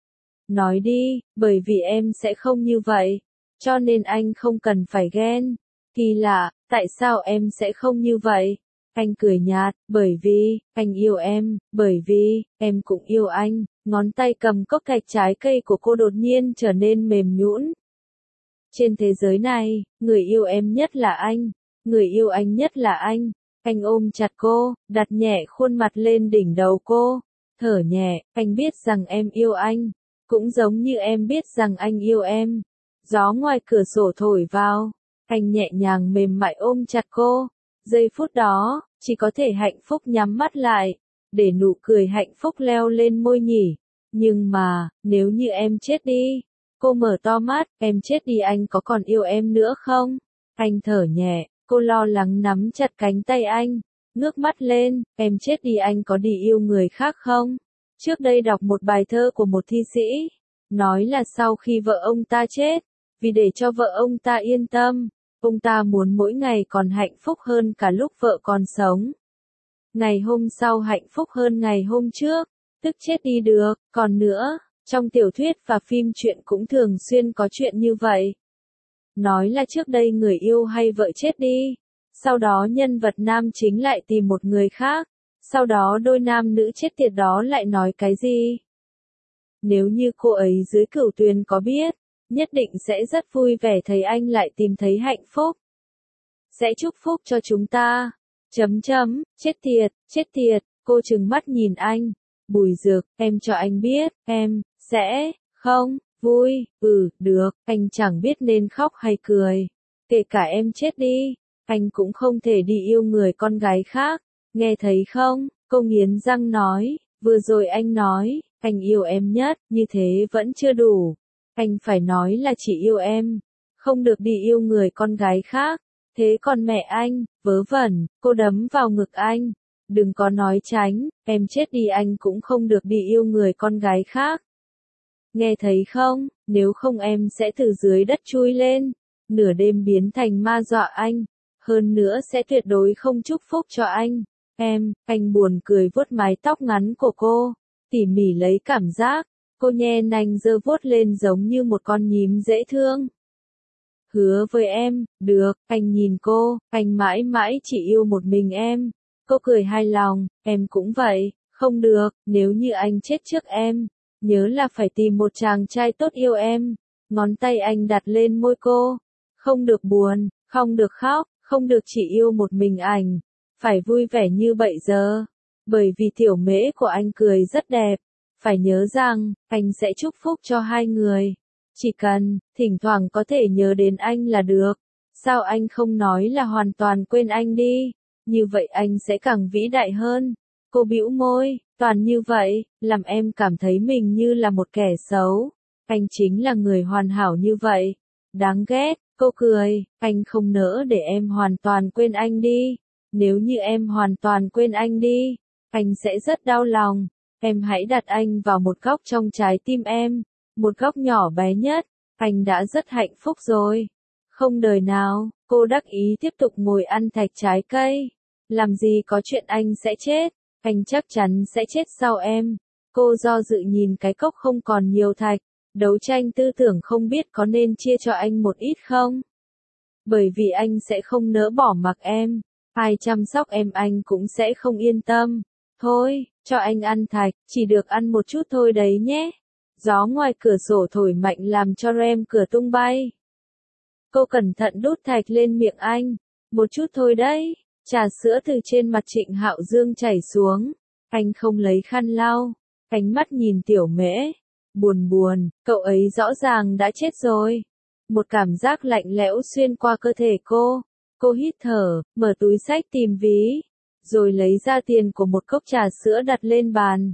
Nói đi, bởi vì em sẽ không như vậy. Cho nên anh không cần phải ghen. Kỳ lạ, tại sao em sẽ không như vậy? Anh cười nhạt, bởi vì, anh yêu em, bởi vì, em cũng yêu anh. Ngón tay cầm cốc thạch trái cây của cô đột nhiên trở nên mềm nhũn. Trên thế giới này, người yêu em nhất là anh. Người yêu anh nhất là anh. Anh ôm chặt cô, đặt nhẹ khuôn mặt lên đỉnh đầu cô. Thở nhẹ, anh biết rằng em yêu anh. Cũng giống như em biết rằng anh yêu em. Gió ngoài cửa sổ thổi vào. Anh nhẹ nhàng mềm mại ôm chặt cô. Giây phút đó, chỉ có thể hạnh phúc nhắm mắt lại. Để nụ cười hạnh phúc leo lên môi nhỉ. Nhưng mà, nếu như em chết đi. Cô mở to mắt, em chết đi anh có còn yêu em nữa không? Anh thở nhẹ. Cô lo lắng nắm chặt cánh tay anh, ngước mắt lên, em chết đi anh có đi yêu người khác không? Trước đây đọc một bài thơ của một thi sĩ, nói là sau khi vợ ông ta chết, vì để cho vợ ông ta yên tâm, ông ta muốn mỗi ngày còn hạnh phúc hơn cả lúc vợ còn sống. Ngày hôm sau hạnh phúc hơn ngày hôm trước, tức chết đi được, còn nữa, trong tiểu thuyết và phim truyện cũng thường xuyên có chuyện như vậy. Nói là trước đây người yêu hay vợ chết đi, sau đó nhân vật nam chính lại tìm một người khác, sau đó đôi nam nữ chết tiệt đó lại nói cái gì? Nếu như cô ấy dưới Cửu Tuyền có biết, nhất định sẽ rất vui vẻ thấy anh lại tìm thấy hạnh phúc. Sẽ chúc phúc cho chúng ta. Chết tiệt, cô trừng mắt nhìn anh. Bùi Dực, em cho anh biết, em, sẽ, không. Vui, được, anh chẳng biết nên khóc hay cười. Kể cả em chết đi, anh cũng không thể đi yêu người con gái khác. Nghe thấy không? Cô nghiến răng nói, vừa rồi anh nói, anh yêu em nhất, như thế vẫn chưa đủ. Anh phải nói là chỉ yêu em, không được đi yêu người con gái khác. Thế còn mẹ anh, vớ vẩn, cô đấm vào ngực anh. Đừng có nói tránh, em chết đi anh cũng không được đi yêu người con gái khác. Nghe thấy không, nếu không em sẽ từ dưới đất chui lên, nửa đêm biến thành ma dọa anh, hơn nữa sẽ tuyệt đối không chúc phúc cho anh. Anh buồn cười vuốt mái tóc ngắn của cô, tỉ mỉ lấy cảm giác, cô nhe nanh giơ vuốt lên giống như một con nhím dễ thương. Hứa với em, được, anh nhìn cô, anh mãi mãi chỉ yêu một mình em. Cô cười hài lòng, em cũng vậy, không được, nếu như anh chết trước em, nhớ là phải tìm một chàng trai tốt yêu em. Ngón tay anh đặt lên môi cô, không được buồn, không được khóc, không được chỉ yêu một mình anh, phải vui vẻ như bây giờ. Bởi vì tiểu mễ của anh cười rất đẹp, phải nhớ rằng, anh sẽ chúc phúc cho hai người. Chỉ cần, thỉnh thoảng có thể nhớ đến anh là được. Sao anh không nói là hoàn toàn quên anh đi? Như vậy anh sẽ càng vĩ đại hơn. Cô bĩu môi, toàn như vậy, làm em cảm thấy mình như là một kẻ xấu. Anh chính là người hoàn hảo như vậy. Đáng ghét, cô cười, anh không nỡ để em hoàn toàn quên anh đi. Nếu như em hoàn toàn quên anh đi, anh sẽ rất đau lòng. Em hãy đặt anh vào một góc trong trái tim em. Một góc nhỏ bé nhất, anh đã rất hạnh phúc rồi. Không đời nào, cô đắc ý tiếp tục ngồi ăn thạch trái cây. Làm gì có chuyện anh sẽ chết, anh chắc chắn sẽ chết sau em. Cô do dự nhìn cái cốc không còn nhiều thạch, đấu tranh tư tưởng không biết có nên chia cho anh một ít không. Bởi vì anh sẽ không nỡ bỏ mặc em, ai chăm sóc em anh cũng sẽ không yên tâm. Thôi, cho anh ăn thạch, chỉ được ăn một chút thôi đấy nhé. Gió ngoài cửa sổ thổi mạnh làm cho rèm cửa tung bay. Cô cẩn thận đút thạch lên miệng anh. Một chút thôi đấy. Trà sữa từ trên mặt Trịnh Hạo Dương chảy xuống. Anh không lấy khăn lau. Ánh mắt nhìn tiểu mễ. Buồn buồn, cậu ấy rõ ràng đã chết rồi. Một cảm giác lạnh lẽo xuyên qua cơ thể cô. Cô hít thở, mở túi xách tìm ví. Rồi lấy ra tiền của một cốc trà sữa đặt lên bàn.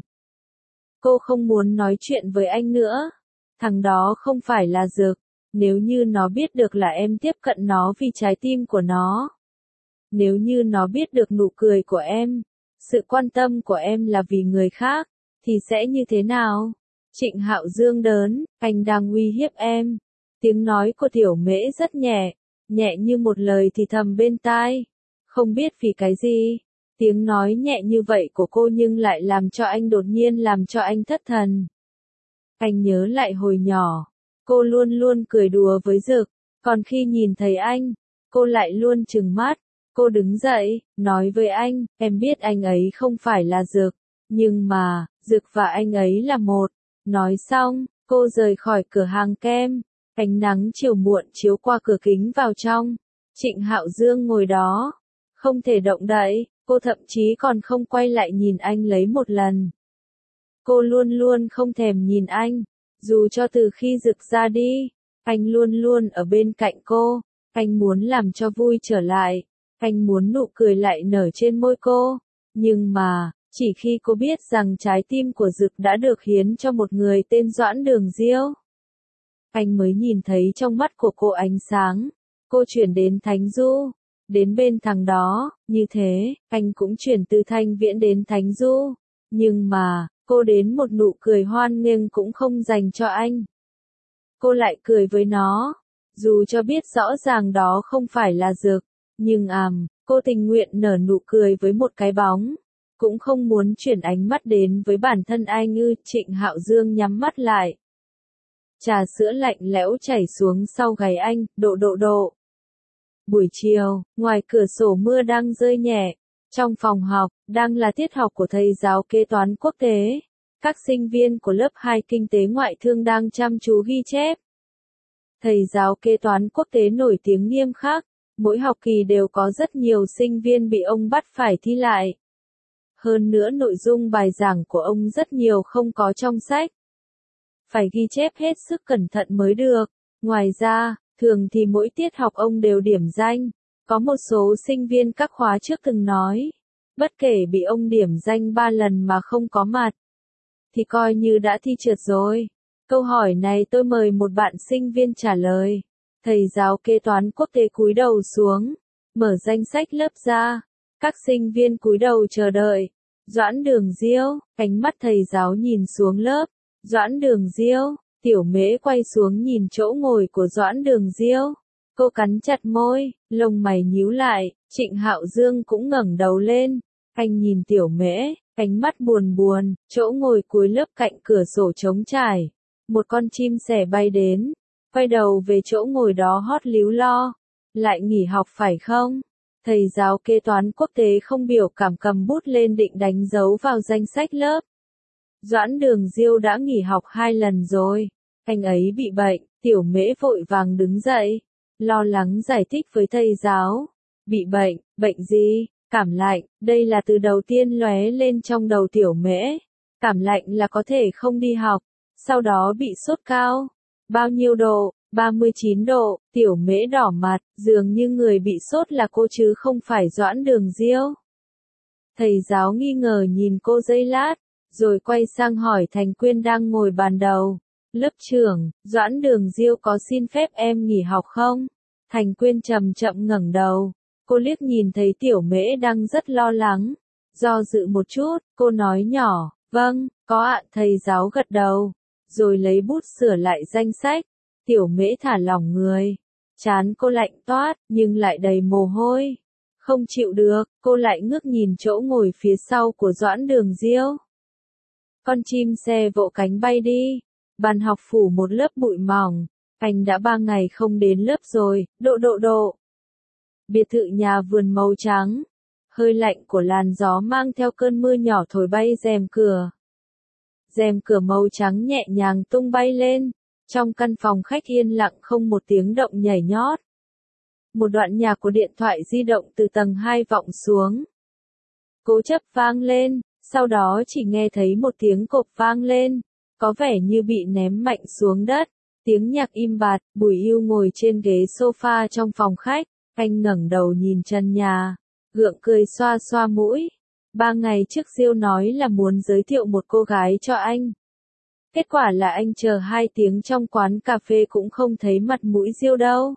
Cô không muốn nói chuyện với anh nữa. Thằng đó không phải là Dực. Nếu như nó biết được là em tiếp cận nó vì trái tim của nó. Nếu như nó biết được nụ cười của em, sự quan tâm của em là vì người khác, thì sẽ như thế nào? Trịnh Hạo Dương đớn, anh đang uy hiếp em. Tiếng nói của tiểu mễ rất nhẹ, nhẹ như một lời thì thầm bên tai. Không biết vì cái gì, tiếng nói nhẹ như vậy của cô nhưng lại làm cho anh đột nhiên làm cho anh thất thần. Anh nhớ lại hồi nhỏ, cô luôn luôn cười đùa với Dực, còn khi nhìn thấy anh, cô lại luôn trừng mắt. Cô đứng dậy, nói với anh, em biết anh ấy không phải là Dực, nhưng mà, Dực và anh ấy là một. Nói xong, cô rời khỏi cửa hàng kem, ánh nắng chiều muộn chiếu qua cửa kính vào trong. Trịnh Hạo Dương ngồi đó, không thể động đậy, cô thậm chí còn không quay lại nhìn anh lấy một lần. Cô luôn luôn không thèm nhìn anh, dù cho từ khi Dực ra đi, anh luôn luôn ở bên cạnh cô, anh muốn làm cho vui trở lại. Anh muốn nụ cười lại nở trên môi cô, nhưng mà, chỉ khi cô biết rằng trái tim của Dực đã được hiến cho một người tên Doãn Đường Diêu, anh mới nhìn thấy trong mắt của cô ánh sáng. Cô chuyển đến Thánh Du, đến bên thằng đó, như thế, anh cũng chuyển từ Thanh Viễn đến Thánh Du, nhưng mà, cô đến một nụ cười hoan nghênh cũng không dành cho anh. Cô lại cười với nó, dù cho biết rõ ràng đó không phải là Dực. Nhưng cô tình nguyện nở nụ cười với một cái bóng, cũng không muốn chuyển ánh mắt đến với bản thân anh ư. Trịnh Hạo Dương nhắm mắt lại. Trà sữa lạnh lẽo chảy xuống sau gáy anh, độ. Buổi chiều, ngoài cửa sổ mưa đang rơi nhẹ. Trong phòng học, đang là tiết học của thầy giáo kế toán quốc tế. Các sinh viên của lớp 2 kinh tế ngoại thương đang chăm chú ghi chép. Thầy giáo kế toán quốc tế nổi tiếng nghiêm khắc. Mỗi học kỳ đều có rất nhiều sinh viên bị ông bắt phải thi lại. Hơn nữa nội dung bài giảng của ông rất nhiều không có trong sách. Phải ghi chép hết sức cẩn thận mới được. Ngoài ra, thường thì mỗi tiết học ông đều điểm danh. Có một số sinh viên các khóa trước từng nói, bất kể bị ông điểm danh 3 lần mà không có mặt, thì coi như đã thi trượt rồi. Câu hỏi này tôi mời một bạn sinh viên trả lời. Thầy giáo kế toán quốc tế cúi đầu xuống, Mở danh sách lớp ra. Các sinh viên cúi đầu chờ đợi. Doãn Đường Diêu, ánh mắt thầy giáo nhìn xuống lớp. Doãn Đường Diêu, Tiểu Mễ quay xuống nhìn chỗ ngồi của Doãn Đường Diêu. Cô cắn chặt môi, lông mày nhíu lại, Trịnh Hạo Dương cũng ngẩng đầu lên. Anh nhìn Tiểu Mễ, ánh mắt buồn buồn, chỗ ngồi cuối lớp cạnh cửa sổ trống trải. Một con chim sẻ bay đến, quay đầu về chỗ ngồi đó hót líu lo. Lại nghỉ học phải không? Thầy giáo kế toán quốc tế không biểu cảm cầm bút lên định đánh dấu vào danh sách lớp. Doãn Đường Diêu đã nghỉ học 2 lần rồi. Anh ấy bị bệnh, Tiểu Mễ vội vàng đứng dậy. Lo lắng giải thích với thầy giáo. Bị bệnh, bệnh gì? Cảm lạnh, đây là từ đầu tiên lóe lên trong đầu Tiểu Mễ. Cảm lạnh là có thể không đi học. Sau đó bị sốt cao. Bao nhiêu độ? 39 độ, Tiểu Mễ đỏ mặt, dường như người bị sốt là cô chứ không phải Doãn Đường Diêu. Thầy giáo nghi ngờ nhìn cô giây lát, rồi quay sang hỏi Thành Quyên đang ngồi bàn đầu. Lớp trưởng, Doãn Đường Diêu có xin phép em nghỉ học không? Thành Quyên chậm chậm ngẩng đầu. Cô liếc nhìn thấy Tiểu Mễ đang rất lo lắng. Do dự một chút, cô nói nhỏ, vâng, có ạ. Thầy giáo gật đầu, rồi lấy bút sửa lại danh sách. Tiểu Mễ thả lỏng người. Trán cô lạnh toát, nhưng lại đầy mồ hôi. Không chịu được, cô lại ngước nhìn chỗ ngồi phía sau của Doãn Đường Diêu. Con chim xe vỗ cánh bay đi. Bàn học phủ một lớp bụi mỏng. Anh đã 3 ngày không đến lớp rồi, độ. Biệt thự nhà vườn màu trắng. Hơi lạnh của làn gió mang theo cơn mưa nhỏ thổi bay rèm cửa. Rèm cửa màu trắng nhẹ nhàng tung bay lên. Trong căn phòng khách yên lặng không một tiếng động nhảy nhót. Một đoạn nhạc của điện thoại di động từ tầng 2 vọng xuống. Cố chấp vang lên, sau đó chỉ nghe thấy một tiếng cộp vang lên, có vẻ như bị ném mạnh xuống đất. Tiếng nhạc im bặt, Bùi Yêu ngồi trên ghế sofa trong phòng khách, anh ngẩng đầu nhìn trần nhà, gượng cười xoa xoa mũi. 3 ngày trước Diêu nói là muốn giới thiệu một cô gái cho anh. Kết quả là anh chờ 2 tiếng trong quán cà phê cũng không thấy mặt mũi Diêu đâu.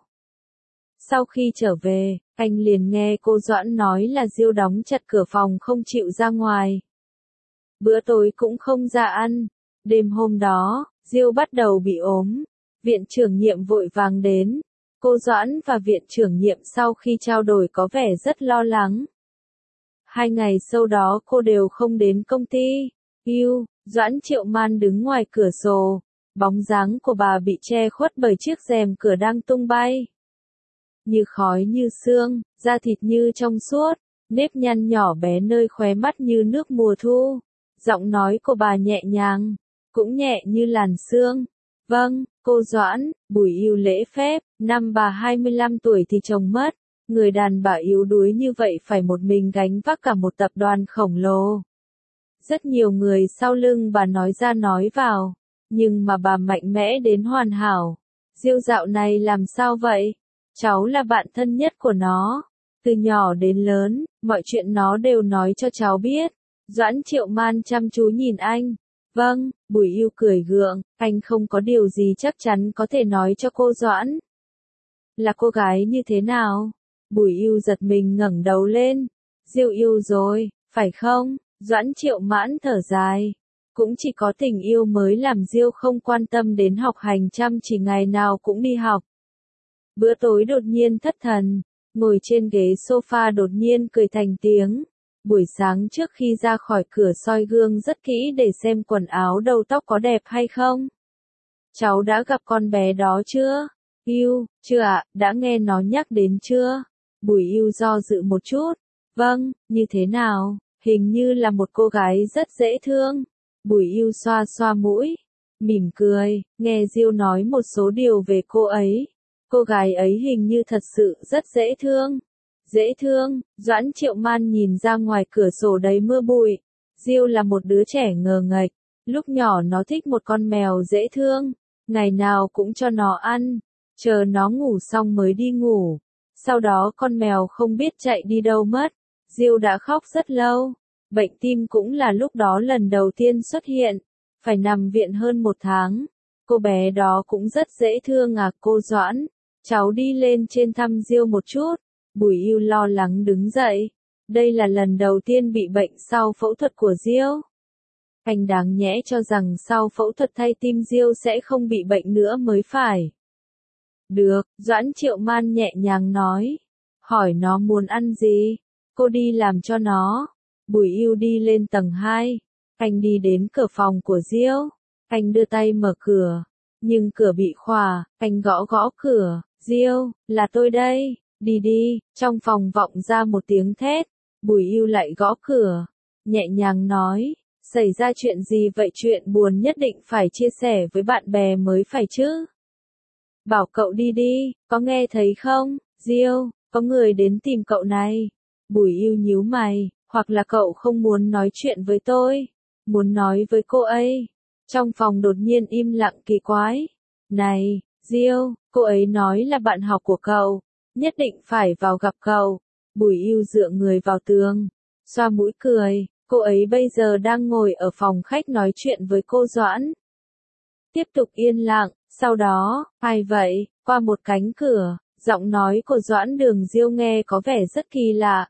Sau khi trở về, anh liền nghe cô Doãn nói là Diêu đóng chặt cửa phòng không chịu ra ngoài. Bữa tối cũng không ra ăn. Đêm hôm đó, Diêu bắt đầu bị ốm. Viện trưởng nhiệm vội vàng đến. Cô Doãn và viện trưởng nhiệm sau khi trao đổi có vẻ rất lo lắng. 2 ngày sau đó cô đều không đến công ty. Doãn Triệu Man đứng ngoài cửa sổ. Bóng dáng của bà bị che khuất bởi chiếc rèm cửa đang tung bay. Như khói như sương, da thịt như trong suốt, nếp nhăn nhỏ bé nơi khóe mắt như nước mùa thu. Giọng nói của bà nhẹ nhàng, cũng nhẹ như làn sương. Vâng, cô Doãn. Bùi Yêu lễ phép. Năm bà 25 tuổi thì chồng mất. Người đàn bà yếu đuối như vậy phải một mình gánh vác cả một tập đoàn khổng lồ. Rất nhiều người sau lưng bà nói ra nói vào, nhưng mà bà mạnh mẽ đến hoàn hảo. Diêu dạo này làm sao vậy? Cháu là bạn thân nhất của nó. Từ nhỏ đến lớn, mọi chuyện nó đều nói cho cháu biết. Doãn Triệu Man chăm chú nhìn anh. Vâng, Bùi Yêu cười gượng, anh không có điều gì chắc chắn có thể nói cho cô Doãn. Là cô gái như thế nào? Bùi Yêu giật mình ngẩng đầu lên. Diêu yêu rồi, phải không? Doãn Triệu Mãn thở dài. Cũng chỉ có tình yêu mới làm Diêu không quan tâm đến học hành, chăm chỉ ngày nào cũng đi học. Bữa tối đột nhiên thất thần, ngồi trên ghế sofa đột nhiên cười thành tiếng. Buổi sáng trước khi ra khỏi cửa soi gương rất kỹ để xem quần áo đầu tóc có đẹp hay không. Cháu đã gặp con bé đó chưa? Chưa ạ, đã nghe nó nhắc đến chưa? Bùi Yêu do dự một chút. Vâng, như thế nào? Hình như là một cô gái rất dễ thương. Bùi Yêu xoa xoa mũi, mỉm cười, nghe Diêu nói một số điều về cô ấy. Cô gái ấy hình như thật sự rất dễ thương. Dễ thương. Doãn Triệu Man nhìn ra ngoài cửa sổ đầy mưa bụi. Diêu là một đứa trẻ ngờ nghệch. Lúc nhỏ nó thích một con mèo dễ thương. Ngày nào cũng cho nó ăn. Chờ nó ngủ xong mới đi ngủ. Sau đó con mèo không biết chạy đi đâu mất. Diêu đã khóc rất lâu. Bệnh tim cũng là lúc đó lần đầu tiên xuất hiện. Phải nằm viện hơn 1 tháng. Cô bé đó cũng rất dễ thương à cô Doãn. Cháu đi lên trên thăm Diêu một chút. Bùi Yêu lo lắng đứng dậy. Đây là lần đầu tiên bị bệnh sau phẫu thuật của Diêu. Anh đáng nhẽ cho rằng sau phẫu thuật thay tim Diêu sẽ không bị bệnh nữa mới phải. Được, Doãn Triệu Man nhẹ nhàng nói. Hỏi nó muốn ăn gì, cô đi làm cho nó. Bùi Yêu đi lên tầng 2. Anh đi đến cửa phòng của Diêu. Anh đưa tay mở cửa. Nhưng cửa bị khóa, anh gõ gõ cửa. Diêu, là tôi đây, đi đi. Trong phòng vọng ra một tiếng thét. Bùi Yêu lại gõ cửa. Nhẹ nhàng nói. Xảy ra chuyện gì vậy? Chuyện buồn nhất định phải chia sẻ với bạn bè mới phải chứ. Bảo cậu đi đi, có nghe thấy không? Diêu, có người đến tìm cậu này. Bùi Yêu nhíu mày, hoặc là cậu không muốn nói chuyện với tôi, muốn nói với cô ấy. Trong phòng đột nhiên im lặng kỳ quái. Này, Diêu, cô ấy nói là bạn học của cậu, nhất định phải vào gặp cậu. Bùi Yêu dựa người vào tường, xoa mũi cười. Cô ấy bây giờ đang ngồi ở phòng khách nói chuyện với cô Doãn. Tiếp tục yên lặng, sau đó, ai vậy, qua một cánh cửa, giọng nói của Doãn Đường Diêu nghe có vẻ rất kỳ lạ.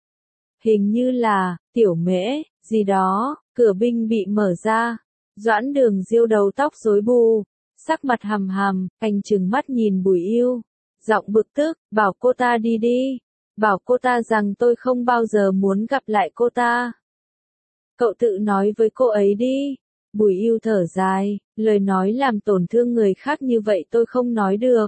Hình như là, Tiểu Mễ, gì đó, cửa binh bị mở ra. Doãn Đường Diêu đầu tóc rối bù, sắc mặt hằm hằm, anh trừng mắt nhìn Bùi Yêu. Giọng bực tức, bảo cô ta đi đi. Bảo cô ta rằng tôi không bao giờ muốn gặp lại cô ta. Cậu tự nói với cô ấy đi. Bùi Yêu thở dài, lời nói làm tổn thương người khác như vậy tôi không nói được.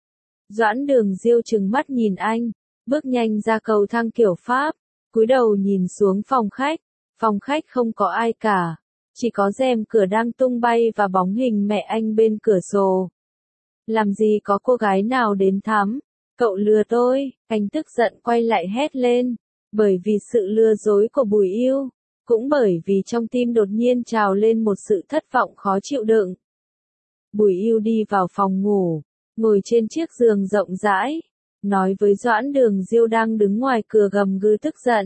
Doãn Đường Diêu trừng mắt nhìn anh, bước nhanh ra cầu thang kiểu Pháp, cúi đầu nhìn xuống phòng khách. Phòng khách không có ai cả, chỉ có rèm cửa đang tung bay và bóng hình mẹ anh bên cửa sổ. Làm gì có cô gái nào đến thăm? Cậu lừa tôi, anh tức giận quay lại hét lên, bởi vì sự lừa dối của Bùi Yêu. Cũng bởi vì trong tim đột nhiên trào lên một sự thất vọng khó chịu đựng. Bùi Yêu đi vào phòng ngủ, ngồi trên chiếc giường rộng rãi, nói với Doãn Đường Diêu đang đứng ngoài cửa gầm gừ tức giận.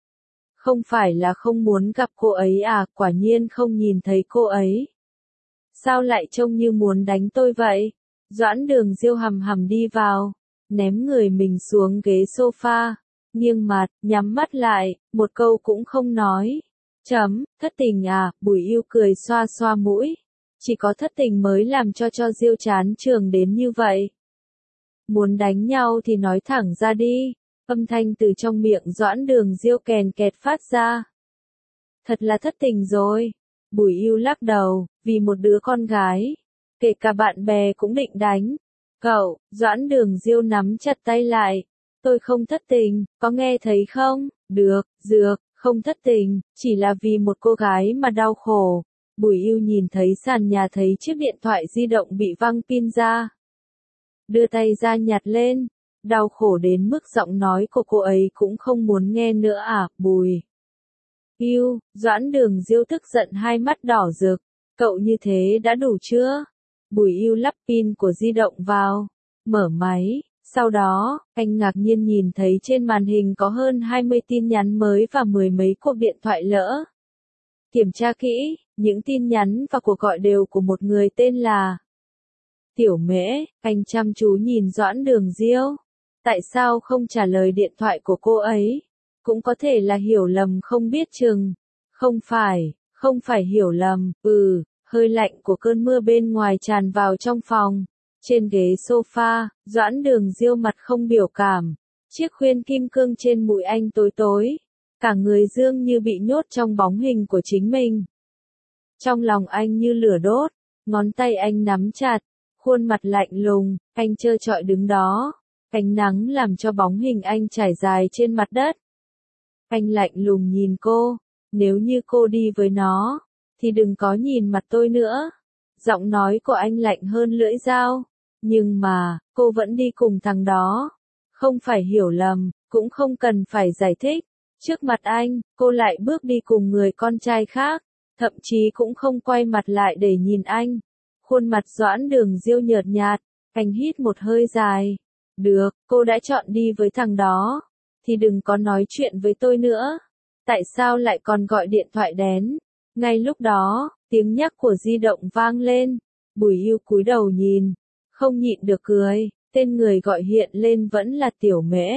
Không phải là không muốn gặp cô ấy à, quả nhiên không nhìn thấy cô ấy. Sao lại trông như muốn đánh tôi vậy? Doãn Đường Diêu hầm hầm đi vào, ném người mình xuống ghế sofa, nghiêng mặt, nhắm mắt lại, một câu cũng không nói. Thất tình à, Bùi Yêu cười xoa xoa mũi. Chỉ có thất tình mới làm cho Diêu chán trường đến như vậy. Muốn đánh nhau thì nói thẳng ra đi. Âm thanh từ trong miệng Doãn Đường Diêu kèn kẹt phát ra. Thật là thất tình rồi. Bùi Yêu lắc đầu, vì một đứa con gái, kể cả bạn bè cũng định đánh. Cậu, Doãn Đường Diêu nắm chặt tay lại. Tôi không thất tình, có nghe thấy không? Được, dược, không thất tình, chỉ là vì một cô gái mà đau khổ. Bùi Yêu nhìn thấy sàn nhà thấy chiếc điện thoại di động bị văng pin ra. Đưa tay ra nhặt lên, đau khổ đến mức giọng nói của cô ấy cũng không muốn nghe nữa à, Bùi Yêu, Doãn Đường Diêu tức giận hai mắt đỏ rực. Cậu như thế đã đủ chưa? Bùi Yêu lắp pin của di động vào, mở máy. Sau đó, anh ngạc nhiên nhìn thấy trên màn hình có hơn 20 tin nhắn mới và mười mấy cuộc điện thoại lỡ. Kiểm tra kỹ, những tin nhắn và cuộc gọi đều của một người tên là Tiểu Mễ. Anh chăm chú nhìn Doãn Đường Diêu. Tại sao không trả lời điện thoại của cô ấy? Cũng có thể là hiểu lầm không biết chừng. Không phải hiểu lầm, hơi lạnh của cơn mưa bên ngoài tràn vào trong phòng. Trên ghế sofa, Doãn Đường Diêu mặt không biểu cảm. Chiếc khuyên kim cương trên mũi anh tối tối. Cả người dường như bị nhốt trong bóng hình của chính mình. Trong lòng anh như lửa đốt, ngón tay anh nắm chặt, khuôn mặt lạnh lùng, anh trơ trọi đứng đó. Ánh nắng làm cho bóng hình anh trải dài trên mặt đất. Anh lạnh lùng nhìn cô, nếu như cô đi với nó, thì đừng có nhìn mặt tôi nữa. Giọng nói của anh lạnh hơn lưỡi dao. Nhưng mà, cô vẫn đi cùng thằng đó. Không phải hiểu lầm, cũng không cần phải giải thích. Trước mặt anh, cô lại bước đi cùng người con trai khác. Thậm chí cũng không quay mặt lại để nhìn anh. Khuôn mặt Doãn Đường Diêu nhợt nhạt. Anh hít một hơi dài. Được, cô đã chọn đi với thằng đó. Thì đừng có nói chuyện với tôi nữa. Tại sao lại còn gọi điện thoại đến? Ngay lúc đó, tiếng nhắc của di động vang lên. Bùi Yêu cúi đầu nhìn, không nhịn được cười. Tên người gọi hiện lên vẫn là Tiểu Mễ.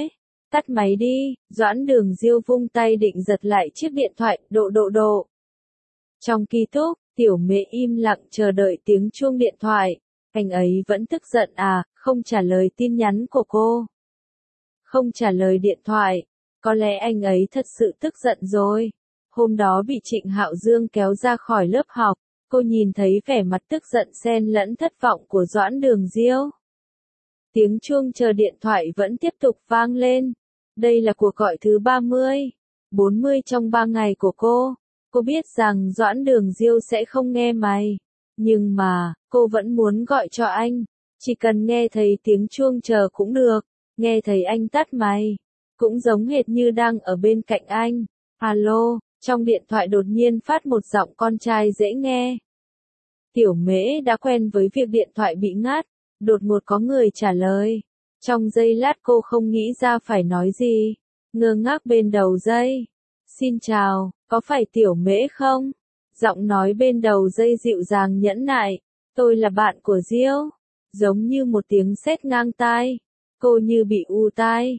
Tắt máy đi, Doãn Đường Diêu vung tay định giật lại chiếc điện thoại, độ. Trong ký túc, Tiểu Mễ im lặng chờ đợi tiếng chuông điện thoại. Anh ấy vẫn tức giận à, không trả lời tin nhắn của cô. Không trả lời điện thoại. Có lẽ anh ấy thật sự tức giận rồi. Hôm đó bị Trịnh Hạo Dương kéo ra khỏi lớp học, cô nhìn thấy vẻ mặt tức giận xen lẫn thất vọng của Doãn Đường Diêu. Tiếng chuông chờ điện thoại vẫn tiếp tục vang lên. Đây là cuộc gọi thứ 30, 40 trong 3 ngày của cô. Cô biết rằng Doãn Đường Diêu sẽ không nghe máy. Nhưng mà, cô vẫn muốn gọi cho anh. Chỉ cần nghe thấy tiếng chuông chờ cũng được. Nghe thấy anh tắt máy. Cũng giống hệt như đang ở bên cạnh anh. Alo, trong điện thoại đột nhiên phát một giọng con trai dễ nghe. Tiểu Mễ đã quen với việc điện thoại bị ngắt. Đột ngột có người trả lời. Trong giây lát cô không nghĩ ra phải nói gì. Ngơ ngác bên đầu dây. Xin chào, có phải Tiểu Mễ không? Giọng nói bên đầu dây dịu dàng nhẫn nại. Tôi là bạn của Diêu. Giống như một tiếng sét ngang tai. Cô như bị u tai.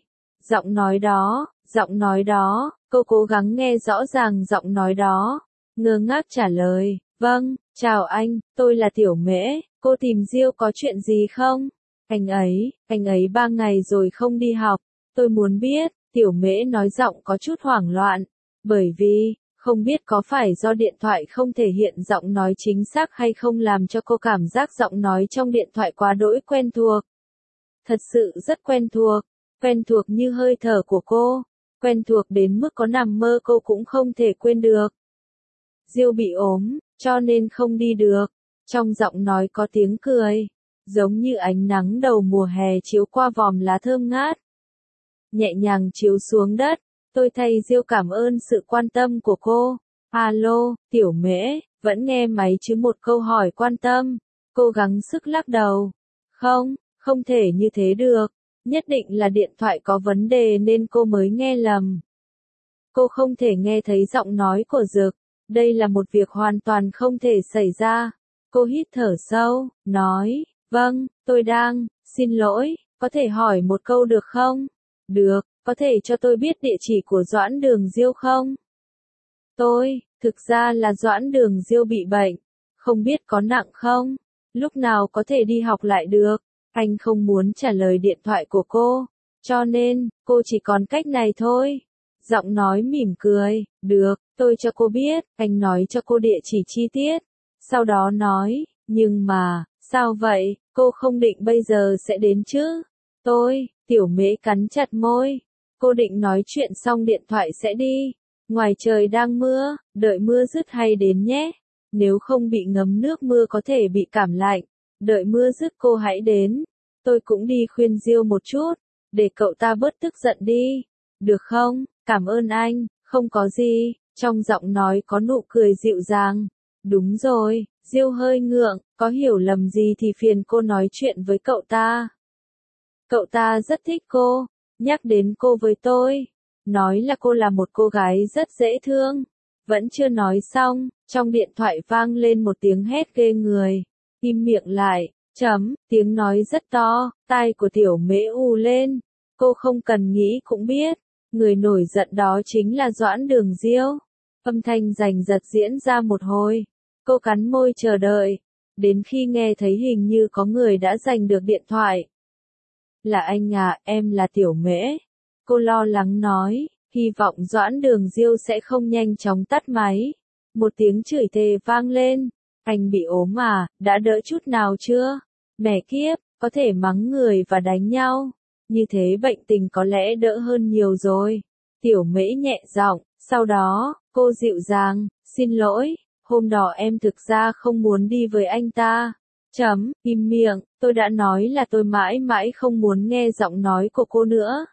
Giọng nói đó, cô cố gắng nghe rõ ràng giọng nói đó. Ngơ ngác trả lời, vâng, chào anh, tôi là Tiểu Mễ, cô tìm Diêu có chuyện gì không? Anh ấy 3 ngày rồi không đi học, tôi muốn biết, Tiểu Mễ nói giọng có chút hoảng loạn, bởi vì, không biết có phải do điện thoại không thể hiện giọng nói chính xác hay không làm cho cô cảm giác giọng nói trong điện thoại quá đỗi quen thuộc. Thật sự rất quen thuộc như hơi thở của cô, quen thuộc đến mức có nằm mơ cô cũng không thể quên được. Diêu bị ốm, cho nên không đi được. Trong giọng nói có tiếng cười, giống như ánh nắng đầu mùa hè chiếu qua vòm lá thơm ngát. Nhẹ nhàng chiếu xuống đất, tôi thay Diêu cảm ơn sự quan tâm của cô. Alo, Tiểu Mễ, vẫn nghe máy chứ một câu hỏi quan tâm. Cố gắng sức lắc đầu. Không thể như thế được. Nhất định là điện thoại có vấn đề nên cô mới nghe lầm. Cô không thể nghe thấy giọng nói của Dực. Đây là một việc hoàn toàn không thể xảy ra. Cô hít thở sâu, nói, vâng, tôi đang, xin lỗi, có thể hỏi một câu được không? Được, có thể cho tôi biết địa chỉ của Doãn Đường Diêu không? Thực ra là Doãn Đường Diêu bị bệnh. Không biết có nặng không? Lúc nào có thể đi học lại được? Anh không muốn trả lời điện thoại của cô, cho nên, cô chỉ còn cách này thôi. Giọng nói mỉm cười, được, tôi cho cô biết, anh nói cho cô địa chỉ chi tiết. Sau đó nói, nhưng mà, sao vậy, cô không định bây giờ sẽ đến chứ? Tiểu Mễ cắn chặt môi. Cô định nói chuyện xong điện thoại sẽ đi. Ngoài trời đang mưa, đợi mưa dứt hay đến nhé. Nếu không bị ngấm nước mưa có thể bị cảm lạnh. Đợi mưa dứt cô hãy đến. Tôi cũng đi khuyên Diêu một chút, để cậu ta bớt tức giận đi. Được không? Cảm ơn anh, không có gì. Trong giọng nói có nụ cười dịu dàng. Đúng rồi, Diêu hơi ngượng, có hiểu lầm gì thì phiền cô nói chuyện với cậu ta. Cậu ta rất thích cô, nhắc đến cô với tôi. Nói là cô là một cô gái rất dễ thương. Vẫn chưa nói xong, trong điện thoại vang lên một tiếng hét ghê người. Im miệng lại, tiếng nói rất to, tai của Tiểu Mễ ù lên. Cô không cần nghĩ cũng biết, người nổi giận đó chính là Doãn Đường Diêu. Âm thanh giành giật diễn ra một hồi. Cô cắn môi chờ đợi, đến khi nghe thấy hình như có người đã giành được điện thoại. Là anh à, em là Tiểu Mễ. Cô lo lắng nói, hy vọng Doãn Đường Diêu sẽ không nhanh chóng tắt máy. Một tiếng chửi thề vang lên. Anh bị ốm à, đã đỡ chút nào chưa? Mẹ kiếp, có thể mắng người và đánh nhau. Như thế bệnh tình có lẽ đỡ hơn nhiều rồi. Tiểu Mễ nhẹ giọng, sau đó, cô dịu dàng, xin lỗi, hôm đó em thực ra không muốn đi với anh ta. Im miệng, tôi đã nói là tôi mãi mãi không muốn nghe giọng nói của cô nữa.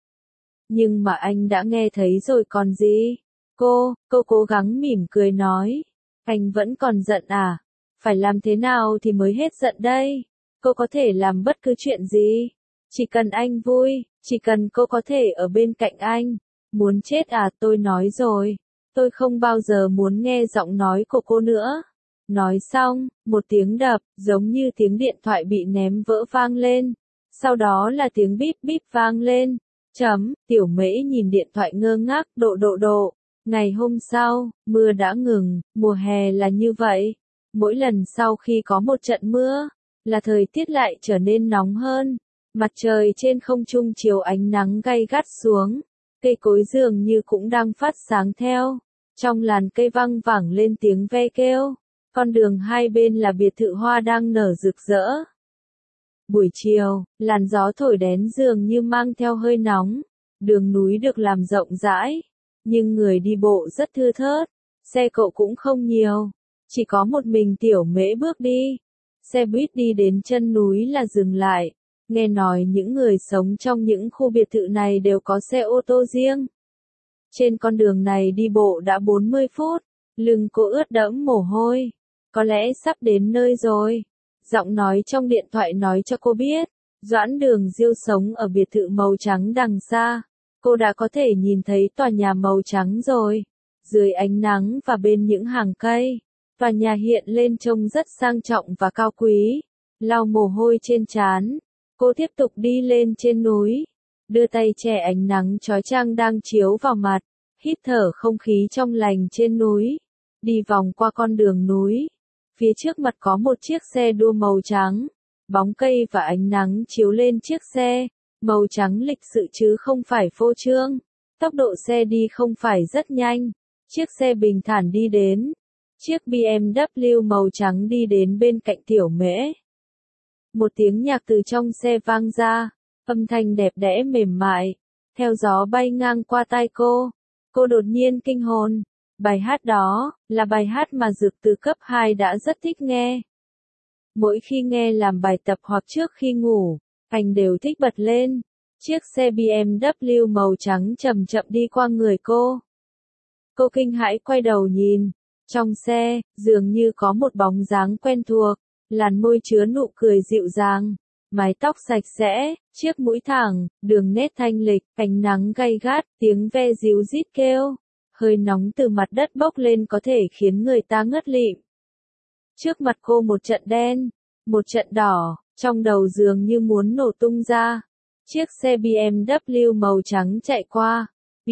Nhưng mà anh đã nghe thấy rồi còn gì? Cô cố gắng mỉm cười nói. Anh vẫn còn giận à? Phải làm thế nào thì mới hết giận đây? Cô có thể làm bất cứ chuyện gì. Chỉ cần anh vui, chỉ cần cô có thể ở bên cạnh anh. Muốn chết à, tôi nói rồi. Tôi không bao giờ muốn nghe giọng nói của cô nữa. Nói xong, một tiếng đập, giống như tiếng điện thoại bị ném vỡ vang lên. Sau đó là tiếng bíp bíp vang lên. Tiểu Mễ nhìn điện thoại ngơ ngác, độ. Ngày hôm sau, mưa đã ngừng, mùa hè là như vậy. Mỗi lần sau khi có một trận mưa, là thời tiết lại trở nên nóng hơn. Mặt trời trên không trung chiếu ánh nắng gay gắt xuống. Cây cối dường như cũng đang phát sáng theo. Trong làn cây văng vẳng lên tiếng ve kêu. Con đường hai bên là biệt thự hoa đang nở rực rỡ. Buổi chiều, làn gió thổi đến dường như mang theo hơi nóng. Đường núi được làm rộng rãi, nhưng người đi bộ rất thưa thớt. Xe cộ cũng không nhiều, chỉ có một mình Tiểu Mễ bước đi. Xe buýt đi đến chân núi là dừng lại. Nghe nói những người sống trong những khu biệt thự này đều có xe ô tô riêng. Trên con đường này đi bộ đã 40 phút, lưng cô ướt đẫm mồ hôi. Có lẽ sắp đến nơi rồi. Giọng nói trong điện thoại nói cho cô biết, Doãn Đường Diêu sống ở biệt thự màu trắng đằng xa. Cô đã có thể nhìn thấy tòa nhà màu trắng rồi. Dưới ánh nắng và bên những hàng cây, tòa nhà hiện lên trông rất sang trọng và cao quý. Lau mồ hôi trên trán, cô tiếp tục đi lên trên núi, đưa tay che ánh nắng chói chang đang chiếu vào mặt, hít thở không khí trong lành trên núi, đi vòng qua con đường núi. Phía trước mặt có một chiếc xe đua màu trắng, bóng cây và ánh nắng chiếu lên chiếc xe, màu trắng lịch sự chứ không phải phô trương. Tốc độ xe đi không phải rất nhanh, chiếc xe bình thản đi đến. Chiếc BMW màu trắng đi đến bên cạnh Tiểu Mễ. Một tiếng nhạc từ trong xe vang ra, âm thanh đẹp đẽ mềm mại, theo gió bay ngang qua tai cô. Cô đột nhiên kinh hồn. Bài hát đó, là bài hát mà Dược từ cấp 2 đã rất thích nghe. Mỗi khi nghe làm bài tập hoặc trước khi ngủ, anh đều thích bật lên. Chiếc xe BMW màu trắng chậm chậm đi qua người cô. Cô kinh hãi quay đầu nhìn. Trong xe, dường như có một bóng dáng quen thuộc, làn môi chứa nụ cười dịu dàng, mái tóc sạch sẽ, chiếc mũi thẳng, đường nét thanh lịch, ánh nắng gay gắt, tiếng ve ríu rít kêu. Hơi nóng từ mặt đất bốc lên có thể khiến người ta ngất lịm. Trước mặt cô một trận đen, một trận đỏ, trong đầu dường như muốn nổ tung ra. Chiếc xe BMW màu trắng chạy qua.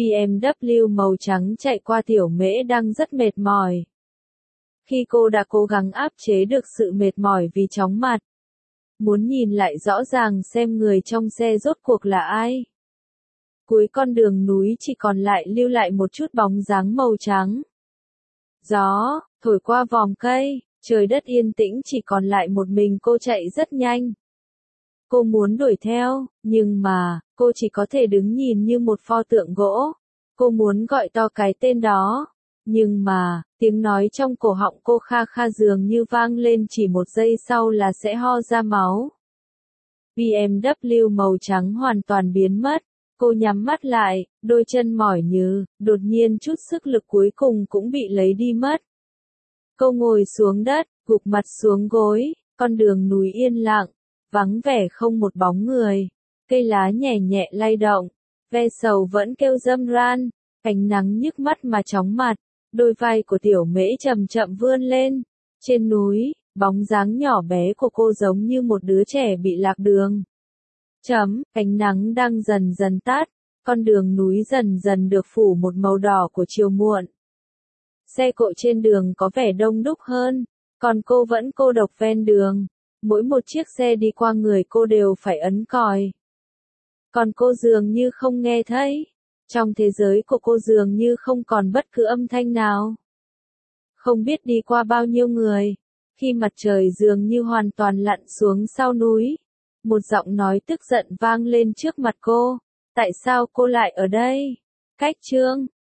BMW màu trắng chạy qua Tiểu Mễ đang rất mệt mỏi. Khi cô đã cố gắng áp chế được sự mệt mỏi vì chóng mặt, muốn nhìn lại rõ ràng xem người trong xe rốt cuộc là ai. Cuối con đường núi chỉ còn lại lưu lại một chút bóng dáng màu trắng. Gió thổi qua vòm cây, trời đất yên tĩnh chỉ còn lại một mình cô chạy rất nhanh. Cô muốn đuổi theo, nhưng mà, cô chỉ có thể đứng nhìn như một pho tượng gỗ. Cô muốn gọi to cái tên đó, nhưng mà, tiếng nói trong cổ họng cô kha kha dường như vang lên chỉ một giây sau là sẽ ho ra máu. BMW màu trắng hoàn toàn biến mất. Cô nhắm mắt lại, đôi chân mỏi nhừ, đột nhiên chút sức lực cuối cùng cũng bị lấy đi mất. Cô ngồi xuống đất, gục mặt xuống gối, con đường núi yên lặng, vắng vẻ không một bóng người. Cây lá nhẹ nhẹ lay động, ve sầu vẫn kêu râm ran, ánh nắng nhức mắt mà chóng mặt, đôi vai của Tiểu Mễ chậm chậm vươn lên. Trên núi, bóng dáng nhỏ bé của cô giống như một đứa trẻ bị lạc đường. Ánh nắng đang dần dần tắt, con đường núi dần dần được phủ một màu đỏ của chiều muộn. Xe cộ trên đường có vẻ đông đúc hơn, còn cô vẫn cô độc ven đường. Mỗi một chiếc xe đi qua người cô đều phải ấn còi. Còn cô dường như không nghe thấy. Trong thế giới của cô dường như không còn bất cứ âm thanh nào. Không biết đi qua bao nhiêu người. Khi mặt trời dường như hoàn toàn lặn xuống sau núi, một giọng nói tức giận vang lên trước mặt cô. Tại sao cô lại ở đây? Cách chương